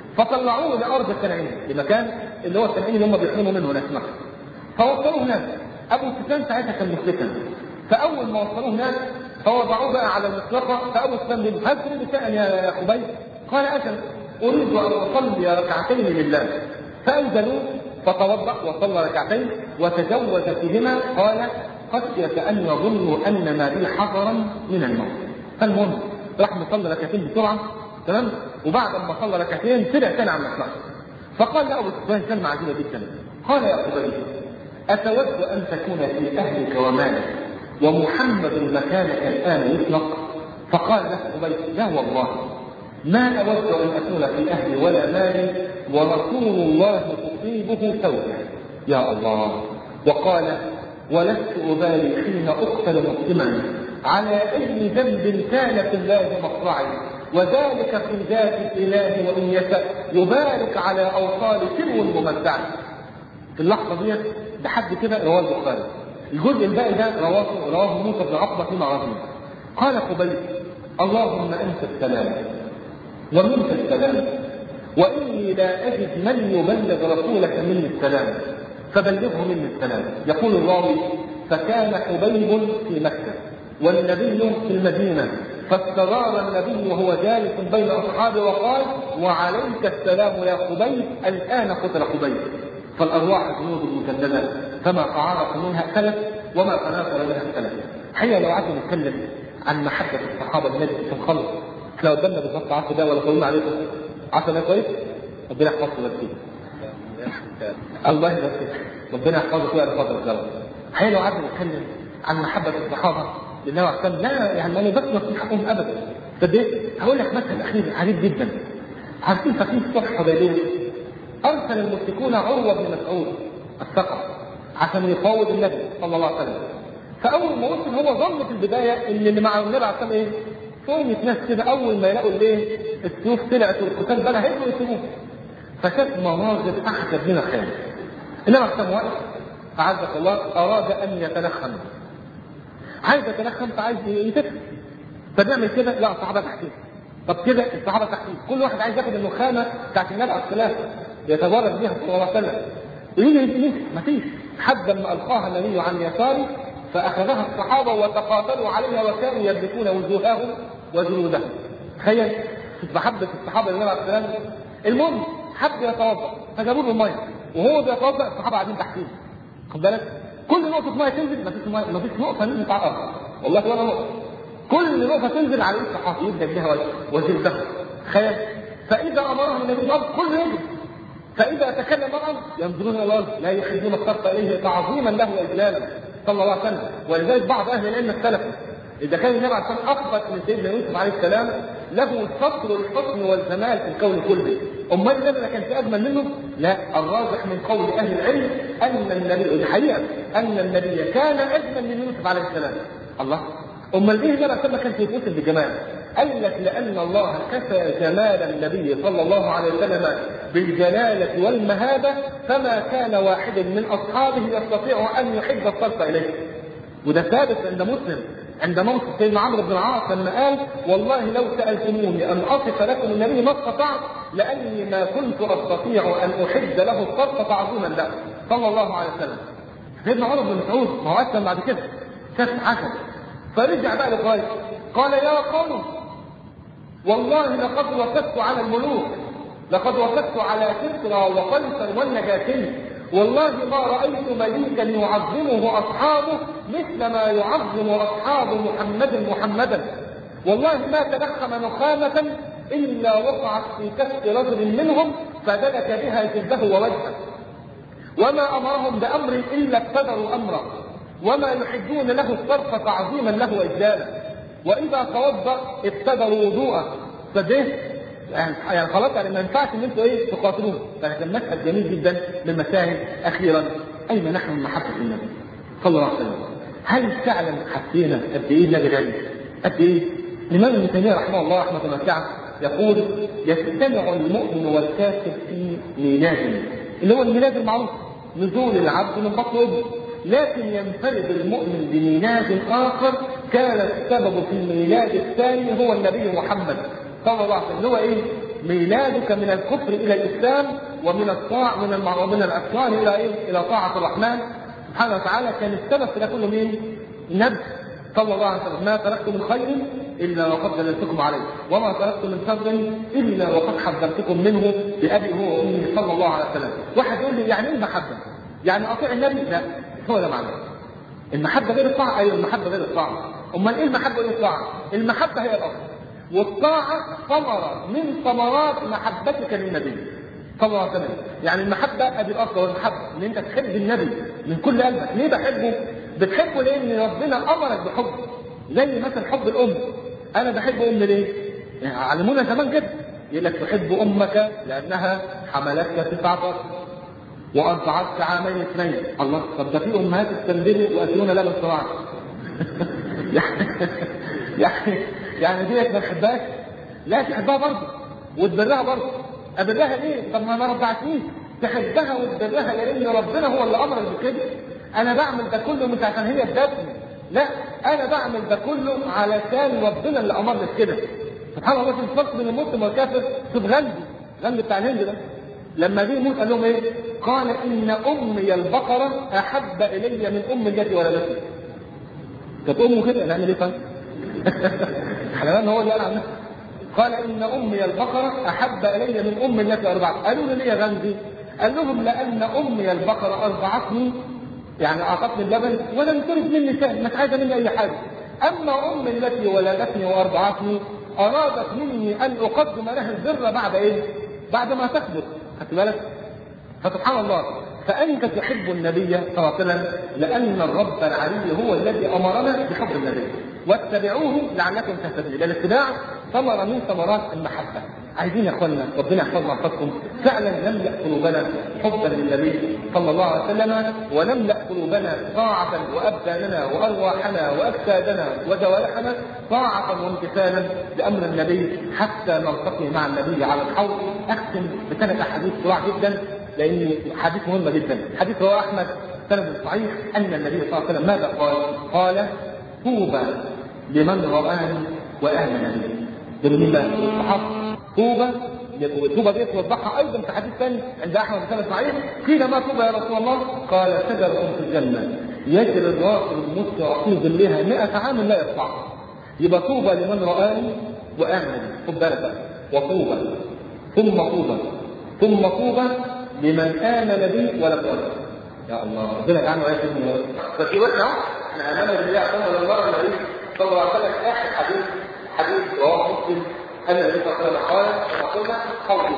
فطلعوه لارض التنعيم، لمكان اللي هو التنعيم اللي هم بيحرموا منه هناك مكه. فوصلوه هناك. ابو سفيان ساعتها كان مشركا. فاول ما وصلوه هناك فوضعوه بقى على المطلقه. فابو سفيان بن هل تريد شيئا يا خبيب؟ قال اجل اريد ان اصلي ركعتين لله. فانزلوا فتوضا وصلى ركعتين وتجوز فيهما. قال خشيه ان يظنوا ان ما بي حذرا من الموت. فالمهم راح مصلي ركعتين بسرعه تمام. وبعد ما صلى ركعتين طلع ثاني على المصلحه. فقال له ابو سفيان كلمه عجيبه جدا. قال يا خبيب اتود ان تكون في اهلك ومالك ومحمد مكانك الان يطلق؟ فقال له خبيب لا والله ما أود أن أكون في أهلي ولا مالي ورسول الله تصيبه ثوبه. يا الله. وقال ولست أبالي حين أقتل مسلما على أي ذنب كان في الله مصرعي وذلك في ذات الإله وإن يشاء يبارك على أوصال سلو ممتع. في اللحظة دي لحد كده رواه البخاري. الجزء الباقي ده رواه رواه موسى بن عقبة في مغازيه. قال خبيب اللهم أنت السلام ومنك السلام وإني لا أجد من يبلغ رسولك مني السلام فبلغه مني السلام. يقول الراوي فكان خبيب في مكة والنبي في المدينة فاستدار النبي وهو جالس بين أصحابه وقال وعليك السلام يا خبيب الآن قتل خبيب. فالأرواح جنود مجندة فما تعارف منها اختلف وما تناثر لها اختلف. حقيقة لو قعدنا نتكلم عن محبة الصحابة النبي في الخلق لو قدامنا بالظبط عشرة دقايق ولا طولنا عليكم عشرة دقايق كويس؟ ربنا يحفظكم بس الله يبارك ربنا يحفظك ويا الفضل الجلال. حقيقة لو قعدنا نتكلم عن محبة الصحابة لله وعلا لا يعني ما نبقى في حقهم أبدا. طب ايه؟ هقول لك مثل أخير عجيب جدا. عارفين فاكرين في صلح حديبية أرسل المشركون عروة بن مسعود الثقفي عشان يفاوض النبي صلى الله عليه وسلم. فأول ما وصل هو ظن في البداية إن اللي مع النبي عليه الصلاة ايه؟ شوية ناس كده أول ما يلاقوا الايه؟ السيوف طلعت والقتال بقى هيبقوا يسيبوه. فشاف مناظر أعجب من الخيال. النبي عليه الصلاة والسلام أعزك الله أراد أن يتنخم. عايز يتنخم فعايز يتكلم. فبيعمل كده لا الصحابة تحتيه. طب كده الصحابة تحتيه. كل واحد عايز ياخد النخامة بتاعت النبي عليه الصلاة يتبارك بها صلى الله عليه وسلم. يجي يمسك مفيش حد ما ألقاها النبي عن يساره فأخذها الصحابة وتقاتلوا عليها وكانوا يبلكون وجوههم وجلودهم. تخيل محبة الصحابة للنبي عليه الصلاة والسلام. المهم حب يتوضأ فجابوا له المية وهو بيتوضأ الصحابة قاعدين تحتيه. خد بالك كل نقطة مية تنزل مفيش مية مفيش نقطة نزلت على الأرض والله ولا نقطة. كل نقطة تنزل على الصحابة يبدأ بها وجلده. تخيل فإذا أمرهم النبي صلى الله عليه وسلم كل يجب فإذا تكلم الأرض ينظرون إلى الأرض لا يخرجون الصرف إليه تعظيما له وإجلالا صلى الله عليه وسلم. ولذلك بعض أهل العلم اختلفوا إذا كان النبي عليه الصلاة والسلام أخبث من سيدنا يوسف عليه السلام له الفقر والحسن والجمال في الكون كله أمال النبي كان في أجمل منه؟ لا الراجح من قول أهل العلم أن النبي الحقيقة أن النبي كان أجمل من يوسف عليه السلام. الله أمال ليه النبي عليه الصلاة والسلام كان في يوسف بجمال؟ قال لك لأن الله كفى جمال النبي صلى الله عليه وسلم بالجلالة والمهابة فما كان واحد من أصحابه يستطيع أن يحب الصرف إليه. وده ثابت عند مسلم عند موت سيدنا عمرو بن العاص لما قال والله لو سألتموني أن أصف لكم النبي ما استطعت لأني ما كنت أستطيع أن أحد له الصرف تعظيما له صلى الله عليه وسلم. سيدنا عمر بن مسعود ما هو أسلم بعد كده شاف حسن فرجع بقى لقائد قال يا قوم والله لقد وثقت على الملوك، لقد وثقت على كسرى وقيصر والنجاشي، والله ما رأيت مليكا يعظمه أصحابه مثل ما يعظم أصحاب محمد محمدا، والله ما تنخم نخامة إلا وقعت في كف رجل منهم فدلك بها جلده ووجهه، وما أمرهم بأمر إلا ابتدروا أمره، وما يحبون له الصرف تعظيما له وإجلالا، وإذا توضأ ابتدروا وضوءه. فده يعني خلاص يعني ما ينفعش ان انتوا ايه تقاتلوه. فكان مشهد جميل جدا من المشاهد. اخيرا اين نحن من محبه النبي صلى الله عليه وسلم؟ هل فعلا حسينا قد ايه النبي غالي؟ قد ايه؟ الامام ابن تيميه رحمه الله رحمه واسعه يقول يجتمع المؤمن والكافر في ميلاد، اللي هو الميلاد المعروف نزول العبد من بطن امه، لكن ينفرد المؤمن بميلاد اخر كان السبب في الميلاد الثاني هو النبي محمد صلى الله عليه وسلم. هو ايه؟ ميلادك من الكفر الى الاسلام ومن الطاعه من المع... من العصيان الى ايه؟ الى طاعه الرحمن سبحانه وتعالى. كان السبب في كل مين؟ النبي صلى الله عليه وسلم. ما تركت من خير الا وقد دللتكم عليه، وما تركت من شر الا وقد حذرتكم منه بابي هو وامي صلى الله عليه وسلم. واحد يقول لي يعني ايه المحبه؟ يعني اطيع النبي؟ لا، هو ده معناه. المحبه غير الطاعه. ايوه المحبه غير الطاعه. امال ايه المحبه غير الطاعه؟ المحبه هي الاصل، والطاعة ثمرة من ثمرات محبتك للنبي صلى الله عليه وسلم. يعني المحبة ادي الاصل، والمحبة ان انت تحب النبي من كل قلبك. ليه بحبه؟ بتحبه لان ربنا امرك بحبه، زي مثلا حب الام. انا بحب امي ليه؟ يعني علمونا زمان كده يقول لك تحب امك لانها حملتك تسعة اشهر وارضعتك عامين اثنين. الله، طب ده في امهات استنزلوا واتونا لا بالصراحه يعني يعني ديت ما تحبهاش؟ لا تحبها برضه وتبرها برضه. ابرها ليه؟ طب ما انا رضعتنيش. تحبها وتبرها لان ربنا هو اللي امرك بكده. انا بعمل ده كله مش عشان هي ادتني، لا، انا بعمل ده كله علشان ربنا اللي امرني بكده. سبحان الله. في الفرق بين المسلم والكافر. شوف غندي غندي بتاع الهند ده لما جه يموت قال لهم ايه؟ قال ان امي البقره احب الي من ام التي ولدتني. كانت امه كده نعمل ايه طيب؟ حلال هو اللي قال عنها. قال ان امي البقره احب الي من ام التي ارضعتني. قالوا له ليه يا غندي؟ قال لهم لان امي البقره ارضعتني يعني اعطتني اللبن ولم ترد مني شيء، مش عايزه مني اي حاجه. اما امي التي ولدتني وارضعتني ارادت مني ان اقدم لها البر بعد ايه؟ بعد ما تكبر. خدت بالك؟ فسبحان الله. فأنت تحب النبي صلى الله عليه وسلم لأن الرب العلي هو الذي أمرنا بحب النبي، واتبعوه لعلكم تهتدون. الاتباع ثمرة من ثمرات المحبة. عايزين يا اخوانا ربنا يحفظنا ويحفظكم فعلا نملأ قلوبنا حبا للنبي صلى الله عليه وسلم، ونملأ قلوبنا طاعة، وأبداننا وأرواحنا وأجسادنا وجوارحنا طاعة وامتثالا لأمر النبي حتى نلتقي مع النبي على الحوض. أختم بسند أحاديث سريعة جدا لأن حديث مهمة جدا. حديث رواه أحمد سند صحيح أن النبي صلى الله عليه وسلم ماذا قال؟ قال طوبى لمن رآني وآمن بي. دول بقى الصحابة. طوبى طوبى دي توضحها أيضا في حديث ثاني عند أحمد سند صحيح. قيل ما طوبى يا رسول الله؟ قال شجرة في الجنة يجري الراكب المسرع في ظلها مئة عام لا يقطعها. يبقى طوبى لمن رآني وآمن بي. خد بالك. وطوبى ثم طوبى ثم طوبى لمن آمن بي ولم يكفر. يا الله ربنا يجعلنا وياكم. ففي وقت اهو احنا امام الله صلى الله عليه وسلم صلى الله عليه وسلم اخر حديث حديث رواه مسلم ان النبي صلى الله عليه وسلم قال كما قلنا قول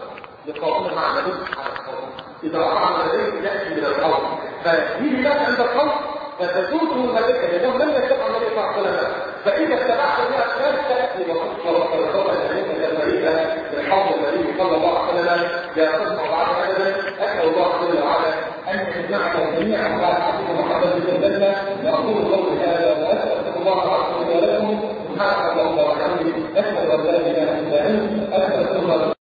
لقائنا مع النبي على القول. اذا وقعنا النبي ياتي الى القول فيجي بقى عند القول فتزوده الملائكه لانهم لم يتبعوا النبي صلى الله عليه وسلم. فاذا اتبعت الناس لا تاتي وقت ورسول الملائكه الحوض النبي صلى الله عليه وسلم لا تصنع بعد ابدا. اسال الله جل وعلا ان يجمعنا جميعا على حبيب محمد بن الله. واقول قولي هذا واستغفر الله العظيم لي ولكم. سبحانك اللهم وبحمدك اشهد ان لا اله الا انت استغفرك.